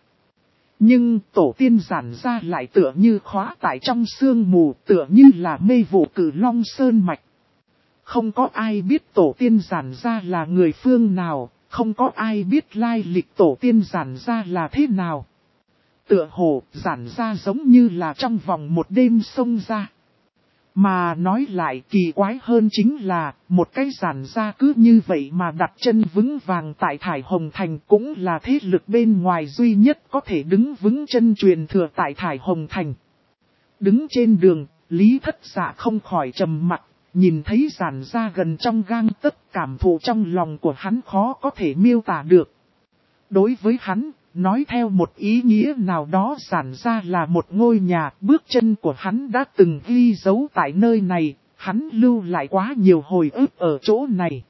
S1: Nhưng tổ tiên giản ra lại tựa như khóa tại trong sương mù, tựa như là mê vụ Cử Long Sơn Mạch. Không có ai biết tổ tiên giản ra là người phương nào, không có ai biết lai lịch tổ tiên giản ra là thế nào. Tựa hồ giản ra giống như là trong vòng một đêm xông ra. Mà nói lại kỳ quái hơn chính là, một cái giản ra cứ như vậy mà đặt chân vững vàng tại Thải Hồng Thành, cũng là thế lực bên ngoài duy nhất có thể đứng vững chân truyền thừa tại Thải Hồng Thành. Đứng trên đường, Lý Thất Dạ không khỏi trầm mặc, nhìn thấy giản ra gần trong gang tấc, cảm thụ trong lòng của hắn khó có thể miêu tả được. Đối với hắn, nói theo một ý nghĩa nào đó giản ra là một ngôi nhà, bước chân của hắn đã từng ghi dấu tại nơi này, hắn lưu lại quá nhiều hồi ức ở chỗ này.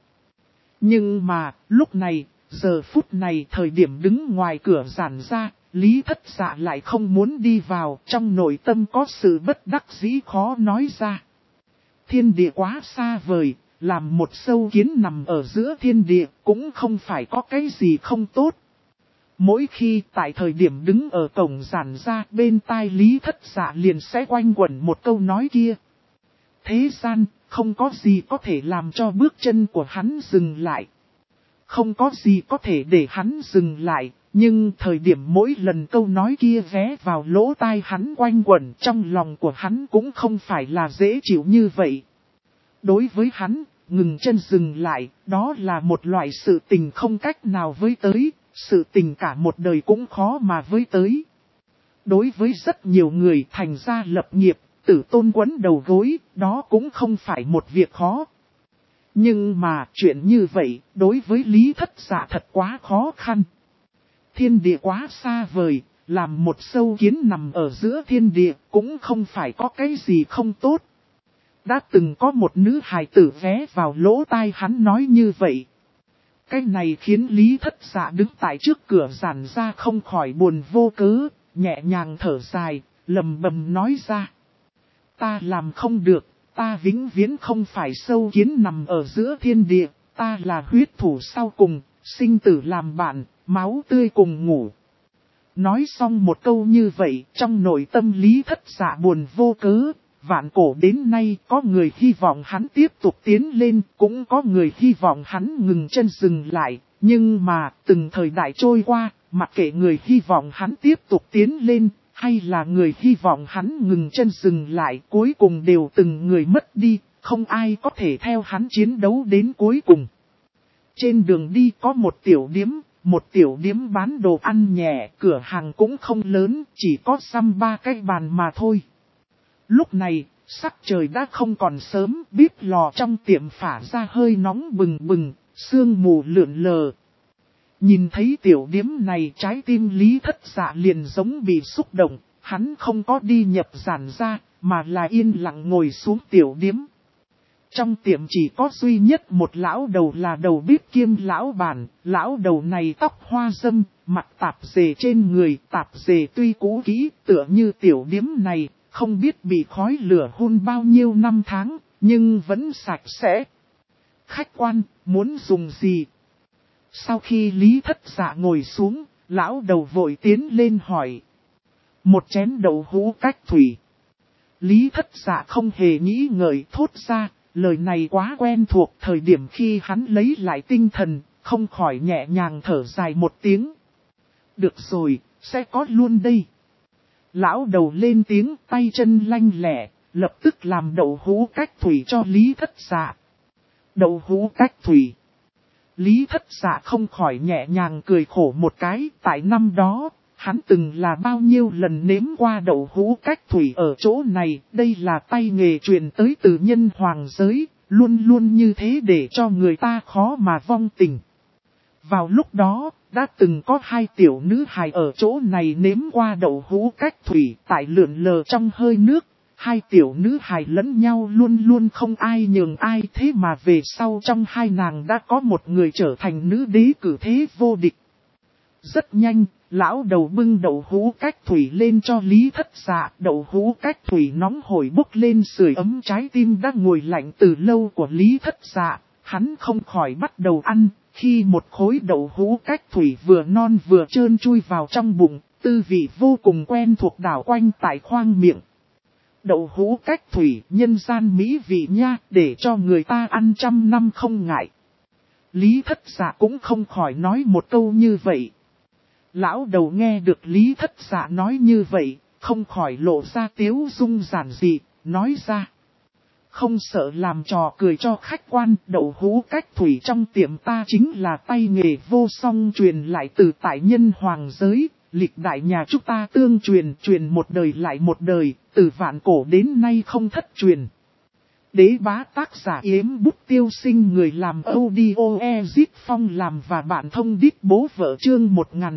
S1: Nhưng mà, lúc này, giờ phút này thời điểm đứng ngoài cửa giản ra, Lý Thất Dạ lại không muốn đi vào, trong nội tâm có sự bất đắc dĩ khó nói ra. Thiên địa quá xa vời, làm một sâu kiến nằm ở giữa thiên địa, cũng không phải có cái gì không tốt. Mỗi khi tại thời điểm đứng ở cổng giản ra, bên tai Lý Thất Dạ liền sẽ quanh quẩn một câu nói kia. Thế gian, không có gì có thể làm cho bước chân của hắn dừng lại. Không có gì có thể để hắn dừng lại, nhưng thời điểm mỗi lần câu nói kia vé vào lỗ tai hắn quanh quẩn, trong lòng của hắn cũng không phải là dễ chịu như vậy. Đối với hắn, ngừng chân dừng lại, đó là một loại sự tình không cách nào với tới. Sự tình cả một đời cũng khó mà với tới. Đối với rất nhiều người thành ra lập nghiệp, tử tôn quấn đầu gối, đó cũng không phải một việc khó. Nhưng mà chuyện như vậy, đối với Lý Thất Dạ thật quá khó khăn. Thiên địa quá xa vời, làm một sâu kiến nằm ở giữa thiên địa, cũng không phải có cái gì không tốt. Đã từng có một nữ hài tử vé vào lỗ tai hắn nói như vậy. Cái này khiến Lý Thất Dạ đứng tại trước cửa giản ra không khỏi buồn vô cớ, nhẹ nhàng thở dài, lầm bầm nói ra. Ta làm không được, ta vĩnh viễn không phải sâu kiến nằm ở giữa thiên địa, ta là huyết thủ sau cùng, sinh tử làm bạn, máu tươi cùng ngủ. Nói xong một câu như vậy, trong nội tâm Lý Thất Dạ buồn vô cớ. Vạn cổ đến nay có người hy vọng hắn tiếp tục tiến lên, cũng có người hy vọng hắn ngừng chân dừng lại. Nhưng mà, từng thời đại trôi qua, mặc kệ người hy vọng hắn tiếp tục tiến lên, hay là người hy vọng hắn ngừng chân dừng lại, cuối cùng đều từng người mất đi, không ai có thể theo hắn chiến đấu đến cuối cùng. Trên đường đi có một tiểu điếm bán đồ ăn nhẹ, cửa hàng cũng không lớn, chỉ có xăm 3 cái bàn mà thôi. Lúc này, sắc trời đã không còn sớm, bếp lò trong tiệm phả ra hơi nóng bừng bừng, sương mù lượn lờ. Nhìn thấy tiểu điếm này, trái tim Lý Thất Dạ liền giống bị xúc động, hắn không có đi nhập giản ra, mà là yên lặng ngồi xuống tiểu điếm. Trong tiệm chỉ có duy nhất một lão đầu là đầu bếp kiêm lão bản, lão đầu này tóc hoa râm, mặt tạp dề trên người, tạp dề tuy cũ kỹ, tựa như tiểu điếm này, không biết bị khói lửa hun bao nhiêu năm tháng, nhưng vẫn sạch sẽ. Khách quan, muốn dùng gì? Sau khi Lý Thất Dạ ngồi xuống, lão đầu vội tiến lên hỏi. Một chén đậu hũ cách thủy. Lý Thất Dạ không hề nghĩ ngợi thốt ra, lời này quá quen thuộc. Thời điểm khi hắn lấy lại tinh thần, không khỏi nhẹ nhàng thở dài một tiếng. Được rồi, sẽ có luôn đây. Lão đầu lên tiếng, tay chân lanh lẹ, lập tức làm đậu hũ cách thủy cho Lý Thất Dạ. Đậu hũ cách thủy. Lý Thất Dạ không khỏi nhẹ nhàng cười khổ một cái, tại năm đó, hắn từng là bao nhiêu lần nếm qua đậu hũ cách thủy ở chỗ này, đây là tay nghề truyền tới từ nhân hoàng giới, luôn luôn như thế để cho người ta khó mà vong tình. Vào lúc đó, đã từng có 2 tiểu nữ hài ở chỗ này nếm qua đậu hũ cách thủy tại lượn lờ trong hơi nước. 2 tiểu nữ hài lẫn nhau luôn luôn không ai nhường ai, thế mà về sau trong 2 nàng đã có một người trở thành nữ đế cử thế vô địch. Rất nhanh, lão đầu bưng đậu hũ cách thủy lên cho Lý Thất Dạ. Đậu hũ cách thủy nóng hổi bốc lên sưởi ấm trái tim đang ngồi lạnh từ lâu của Lý Thất Dạ. Hắn không khỏi bắt đầu ăn, khi một khối đậu hũ cách thủy vừa non vừa trơn chui vào trong bụng, tư vị vô cùng quen thuộc đảo quanh tại khoang miệng. Đậu hũ cách thủy, nhân gian mỹ vị nha, để cho người ta ăn 100 năm không ngại. Lý Thất Dạ cũng không khỏi nói một câu như vậy. Lão đầu nghe được Lý Thất Dạ nói như vậy, không khỏi lộ ra tiếu dung giản dị, nói ra. Không sợ làm trò cười cho khách quan, đậu hũ cách thủy trong tiệm ta chính là tay nghề vô song truyền lại từ tại nhân hoàng giới. Lịch đại nhà chúng ta tương truyền một đời lại một đời, từ vạn cổ đến nay không thất truyền. Đế bá tác giả Yếm Bút Tiêu Sinh, người làm audio Ezit Phong làm và bạn thông đít bố vợ chương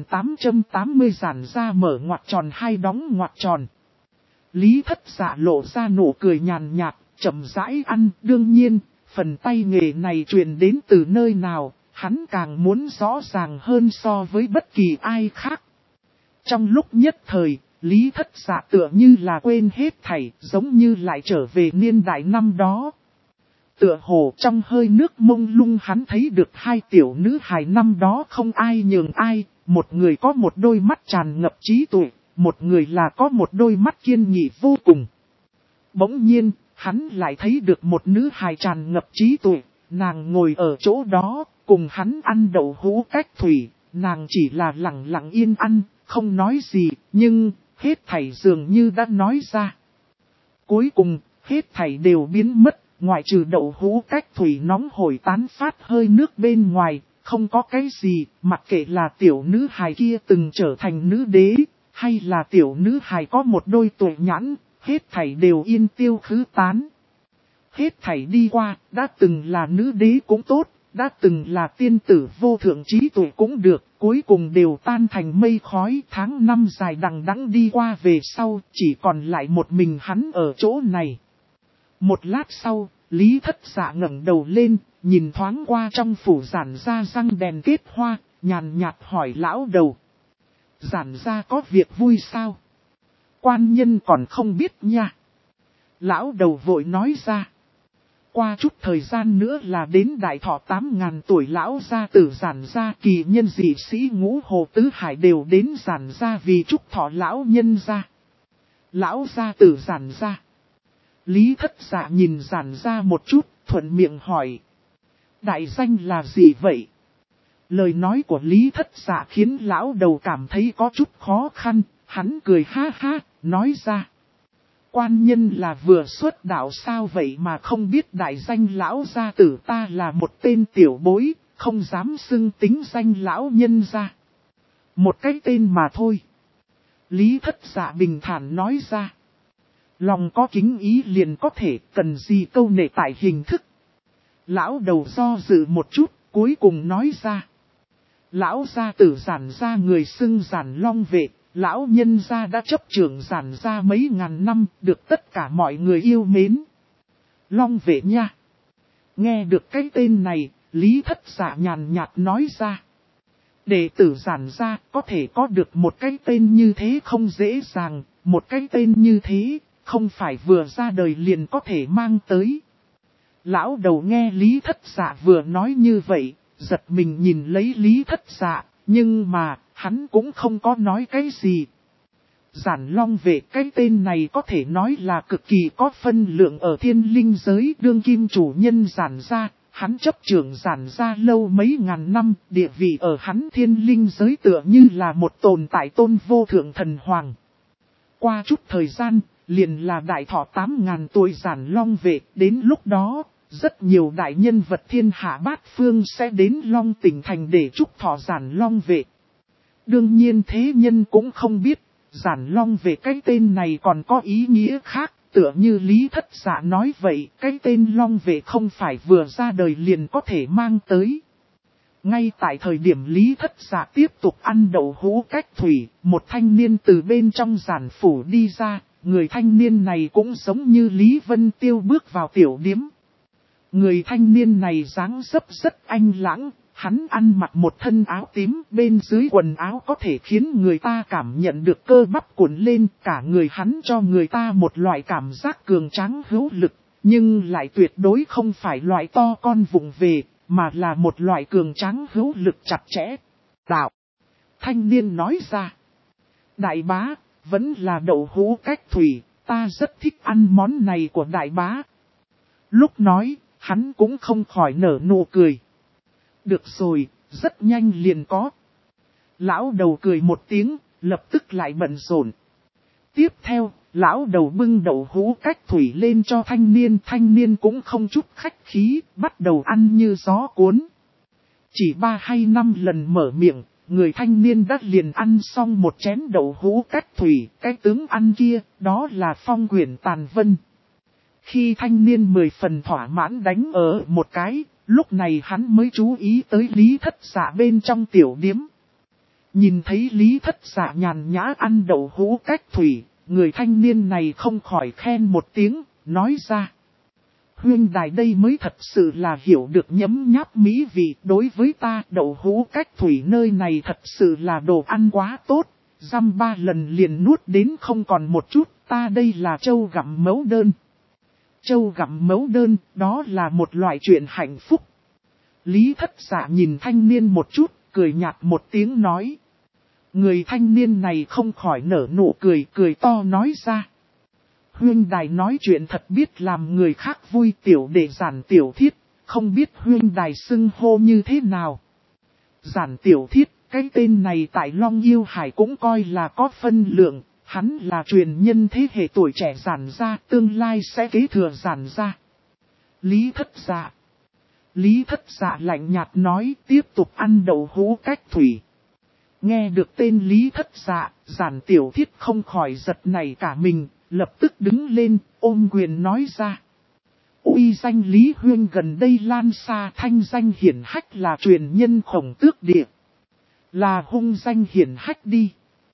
S1: 1880 giản ra mở ngoặc tròn 2 đóng ngoặc tròn. Lý Thất Dạ lộ ra nụ cười nhàn nhạt, chậm rãi ăn. Đương nhiên, phần tay nghề này truyền đến từ nơi nào, hắn càng muốn rõ ràng hơn so với bất kỳ ai khác. Trong lúc nhất thời, Lý Thất Dạ tựa như là quên hết thảy, giống như lại trở về niên đại năm đó. Tựa hồ trong hơi nước mông lung hắn thấy được 2 tiểu nữ hài năm đó không ai nhường ai, một người có một đôi mắt tràn ngập trí tuệ, một người là có một đôi mắt kiên nghị vô cùng. Bỗng nhiên, hắn lại thấy được một nữ hài tràn ngập trí tuệ, nàng ngồi ở chỗ đó, cùng hắn ăn đậu hũ cách thủy, nàng chỉ là lặng lặng yên ăn, không nói gì, nhưng hết thảy dường như đã nói ra. Cuối cùng, hết thảy đều biến mất, ngoại trừ đậu hũ cách thủy nóng hổi tán phát hơi nước bên ngoài, không có cái gì, mặc kệ là tiểu nữ hài kia từng trở thành nữ đế, hay là tiểu nữ hài có một đôi tuệ nhãn, hết thảy đều yên tiêu khứ tán. Hết thảy đi qua, đã từng là nữ đế cũng tốt, đã từng là tiên tử vô thượng trí tuệ cũng được, cuối cùng đều tan thành mây khói. Tháng năm dài đằng đẵng đi qua về sau, chỉ còn lại một mình hắn ở chỗ này. Một lát sau, Lý Thất Dạ ngẩng đầu lên, nhìn thoáng qua trong phủ giản ra răng đèn kết hoa, nhàn nhạt hỏi lão đầu. Giản ra có việc vui sao? Quan nhân còn không biết nha. Lão đầu vội nói ra. Qua chút thời gian nữa là đến đại thọ 8.000 tuổi lão gia tử giản gia, kỳ nhân dị sĩ Ngũ Hồ Tứ Hải đều đến giản gia vì chúc thọ lão nhân gia. Lão gia tử giản gia. Lý Thất Dạ nhìn giản gia một chút, thuận miệng hỏi. Đại danh là gì vậy? Lời nói của Lý Thất Dạ khiến lão đầu cảm thấy có chút khó khăn, hắn cười ha ha, nói ra. Quan nhân là vừa xuất đạo sao vậy mà không biết đại danh lão gia tử, ta là một tên tiểu bối, không dám xưng tính danh lão nhân ra. Một cái tên mà thôi. Lý Thất Dạ bình thản nói ra. Lòng có kính ý liền có thể, cần gì câu nệ tại hình thức. Lão đầu do dự một chút, cuối cùng nói ra. Lão gia tử giản gia người xưng Giản Long Vệ, lão nhân gia đã chấp trưởng giản gia mấy ngàn năm, được tất cả mọi người yêu mến. Long Vệ nha. Nghe được cái tên này, Lý Thất Dạ nhàn nhạt nói ra. Đệ tử giản gia có thể có được một cái tên như thế không dễ dàng, một cái tên như thế, không phải vừa ra đời liền có thể mang tới. Lão đầu nghe Lý Thất Dạ vừa nói như vậy, giật mình nhìn lấy Lý Thất Dạ, nhưng mà, hắn cũng không có nói cái gì. Giản Long Vệ cái tên này có thể nói là cực kỳ có phân lượng ở thiên linh giới, đương kim chủ nhân giản gia, hắn chấp trưởng giản gia lâu mấy ngàn năm, địa vị ở hắn thiên linh giới tựa như là một tồn tại tôn vô thượng thần hoàng. Qua chút thời gian, liền là đại thọ 8.000 tuổi Giản Long Vệ, đến lúc đó, rất nhiều đại nhân vật thiên hạ bát phương sẽ đến Long Tỉnh Thành để chúc thọ Giản Long Vệ. Đương nhiên thế nhân cũng không biết, Giản Long Vệ cái tên này còn có ý nghĩa khác, tựa như Lý Thất Dạ nói vậy, cái tên Long Vệ không phải vừa ra đời liền có thể mang tới. Ngay tại thời điểm Lý Thất Dạ tiếp tục ăn đậu hũ cách thủy, một thanh niên từ bên trong giản phủ đi ra, người thanh niên này cũng giống như Lý Vân Tiêu bước vào tiểu điếm. Người thanh niên này dáng dấp rất anh lãng, hắn ăn mặc một thân áo tím, bên dưới quần áo có thể khiến người ta cảm nhận được cơ bắp cuộn lên, cả người hắn cho người ta một loại cảm giác cường tráng hữu lực, nhưng lại tuyệt đối không phải loại to con vụng về, mà là một loại cường tráng hữu lực chặt chẽ. Đạo. Thanh niên nói ra. Đại bá, vẫn là đậu hũ cách thủy, ta rất thích ăn món này của đại bá. Lúc nói, hắn cũng không khỏi nở nụ cười. Được rồi, rất nhanh liền có. Lão đầu cười một tiếng, lập tức lại bận rộn. Tiếp theo, lão đầu bưng đậu hũ cách thủy lên cho thanh niên cũng không chút khách khí, bắt đầu ăn như gió cuốn. Chỉ 3 hay 5 lần mở miệng, người thanh niên đã liền ăn xong một chén đậu hũ cách thủy, cái tướng ăn kia, đó là Phong Quyển Tàn Vân. Khi thanh niên 10 phần thỏa mãn đánh ở một cái, lúc này hắn mới chú ý tới Lý Thất Dạ bên trong tiểu điếm. Nhìn thấy Lý Thất Dạ nhàn nhã ăn đậu hũ cách thủy, người thanh niên này không khỏi khen một tiếng, nói ra. Huynh đài đây mới thật sự là hiểu được nhấm nháp mỹ vị, đối với ta đậu hũ cách thủy nơi này thật sự là đồ ăn quá tốt, dăm 3 lần liền nuốt đến không còn một chút, ta đây là trâu gặm mấu đơn. Trâu gặm mấu đơn, đó là một loại chuyện hạnh phúc. Lý Thất Dạ nhìn thanh niên một chút, cười nhạt một tiếng nói. Người thanh niên này không khỏi nở nụ cười, cười to nói ra. Huynh đài nói chuyện thật biết làm người khác vui, tiểu đệ Giản Tiểu Thiết, không biết huynh đài xưng hô như thế nào. Giản Tiểu Thiết, cái tên này tại Long Yêu Hải cũng coi là có phân lượng, hắn là truyền nhân thế hệ tuổi trẻ Giản gia, tương lai sẽ kế thừa Giản gia. Lý Thất Dạ. Lý Thất Dạ lạnh nhạt nói, tiếp tục ăn đậu hũ cách thủy. Nghe được tên Lý Thất Dạ, Giản Tiểu Thiết không khỏi giật nảy cả mình, lập tức đứng lên, ôm quyền nói ra. Uy danh Lý Huyên gần đây lan xa, thanh danh hiển hách là truyền nhân Khổng Tước Địa. Là hung danh hiển hách đi.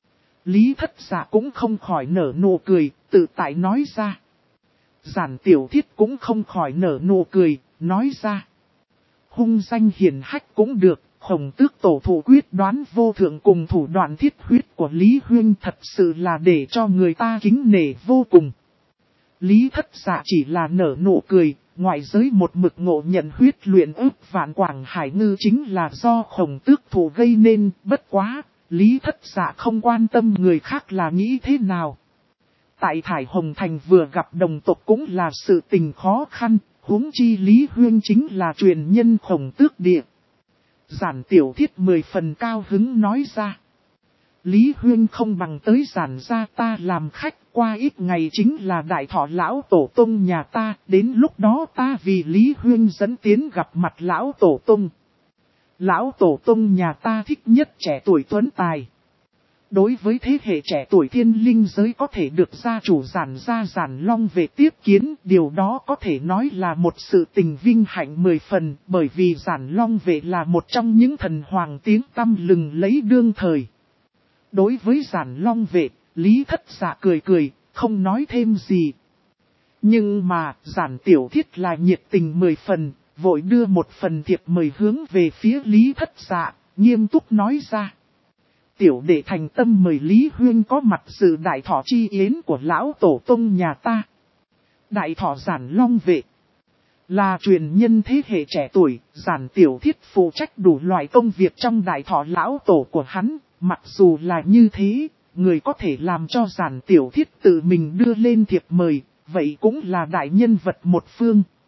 S1: Lý Thất Dạ cũng không khỏi nở nụ cười, tự tại nói ra. Giản Tiểu Thiết cũng không khỏi nở nụ cười, nói ra. Hung danh hiển hách cũng được, Khổng Tước tổ thủ quyết đoán vô thượng cùng thủ đoạn thiết huyết của Lý Huyên thật sự là để cho người ta kính nể vô cùng. Lý Thất Dạ chỉ là nở nụ cười, ngoại giới một mực ngộ nhận huyết luyện ức vạn Quảng Hải Ngư chính là do Khổng Tước thủ gây nên, bất quá, Lý Thất Dạ không quan tâm người khác là nghĩ thế nào. Tại Thải Hồng Thành vừa gặp đồng tộc cũng là sự tình khó khăn, huống chi Lý Huyên chính là truyền nhân Khổng Tước địa. Giản Tiểu Thiết 10 phần cao hứng nói ra. Lý Huyên không bằng tới giản gia ta làm khách, qua ít ngày chính là đại thọ lão tổ tông nhà ta, đến lúc đó ta vì Lý Huyên dẫn tiến gặp mặt lão tổ tông. Lão tổ tông nhà ta thích nhất trẻ tuổi tuấn tài. Đối với thế hệ trẻ tuổi thiên linh giới có thể được gia chủ giản gia Giản Long về tiếp kiến, điều đó có thể nói là một sự tình vinh hạnh 10 phần, bởi vì Giản Long về là một trong những thần hoàng tiếng tăm lừng lấy đương thời. Đối với Giản Long vệ, Lý Thất Dạ cười cười, không nói thêm gì. Nhưng mà, Giản Tiểu Thiết là nhiệt tình 10 phần, vội đưa một phần thiệp mời hướng về phía Lý Thất Dạ, nghiêm túc nói ra. Tiểu đệ thành tâm mời Lý Huyên có mặt dự đại thọ chi yến của lão tổ tông nhà ta. Đại thọ Giản Long vệ là truyền nhân thế hệ trẻ tuổi, Giản Tiểu Thiết phụ trách đủ loại công việc trong đại thọ lão tổ của hắn. Mặc dù là như thế, người có thể làm cho Giản Tiểu Thiết tự mình đưa lên thiệp mời, vậy cũng là đại nhân vật một phương.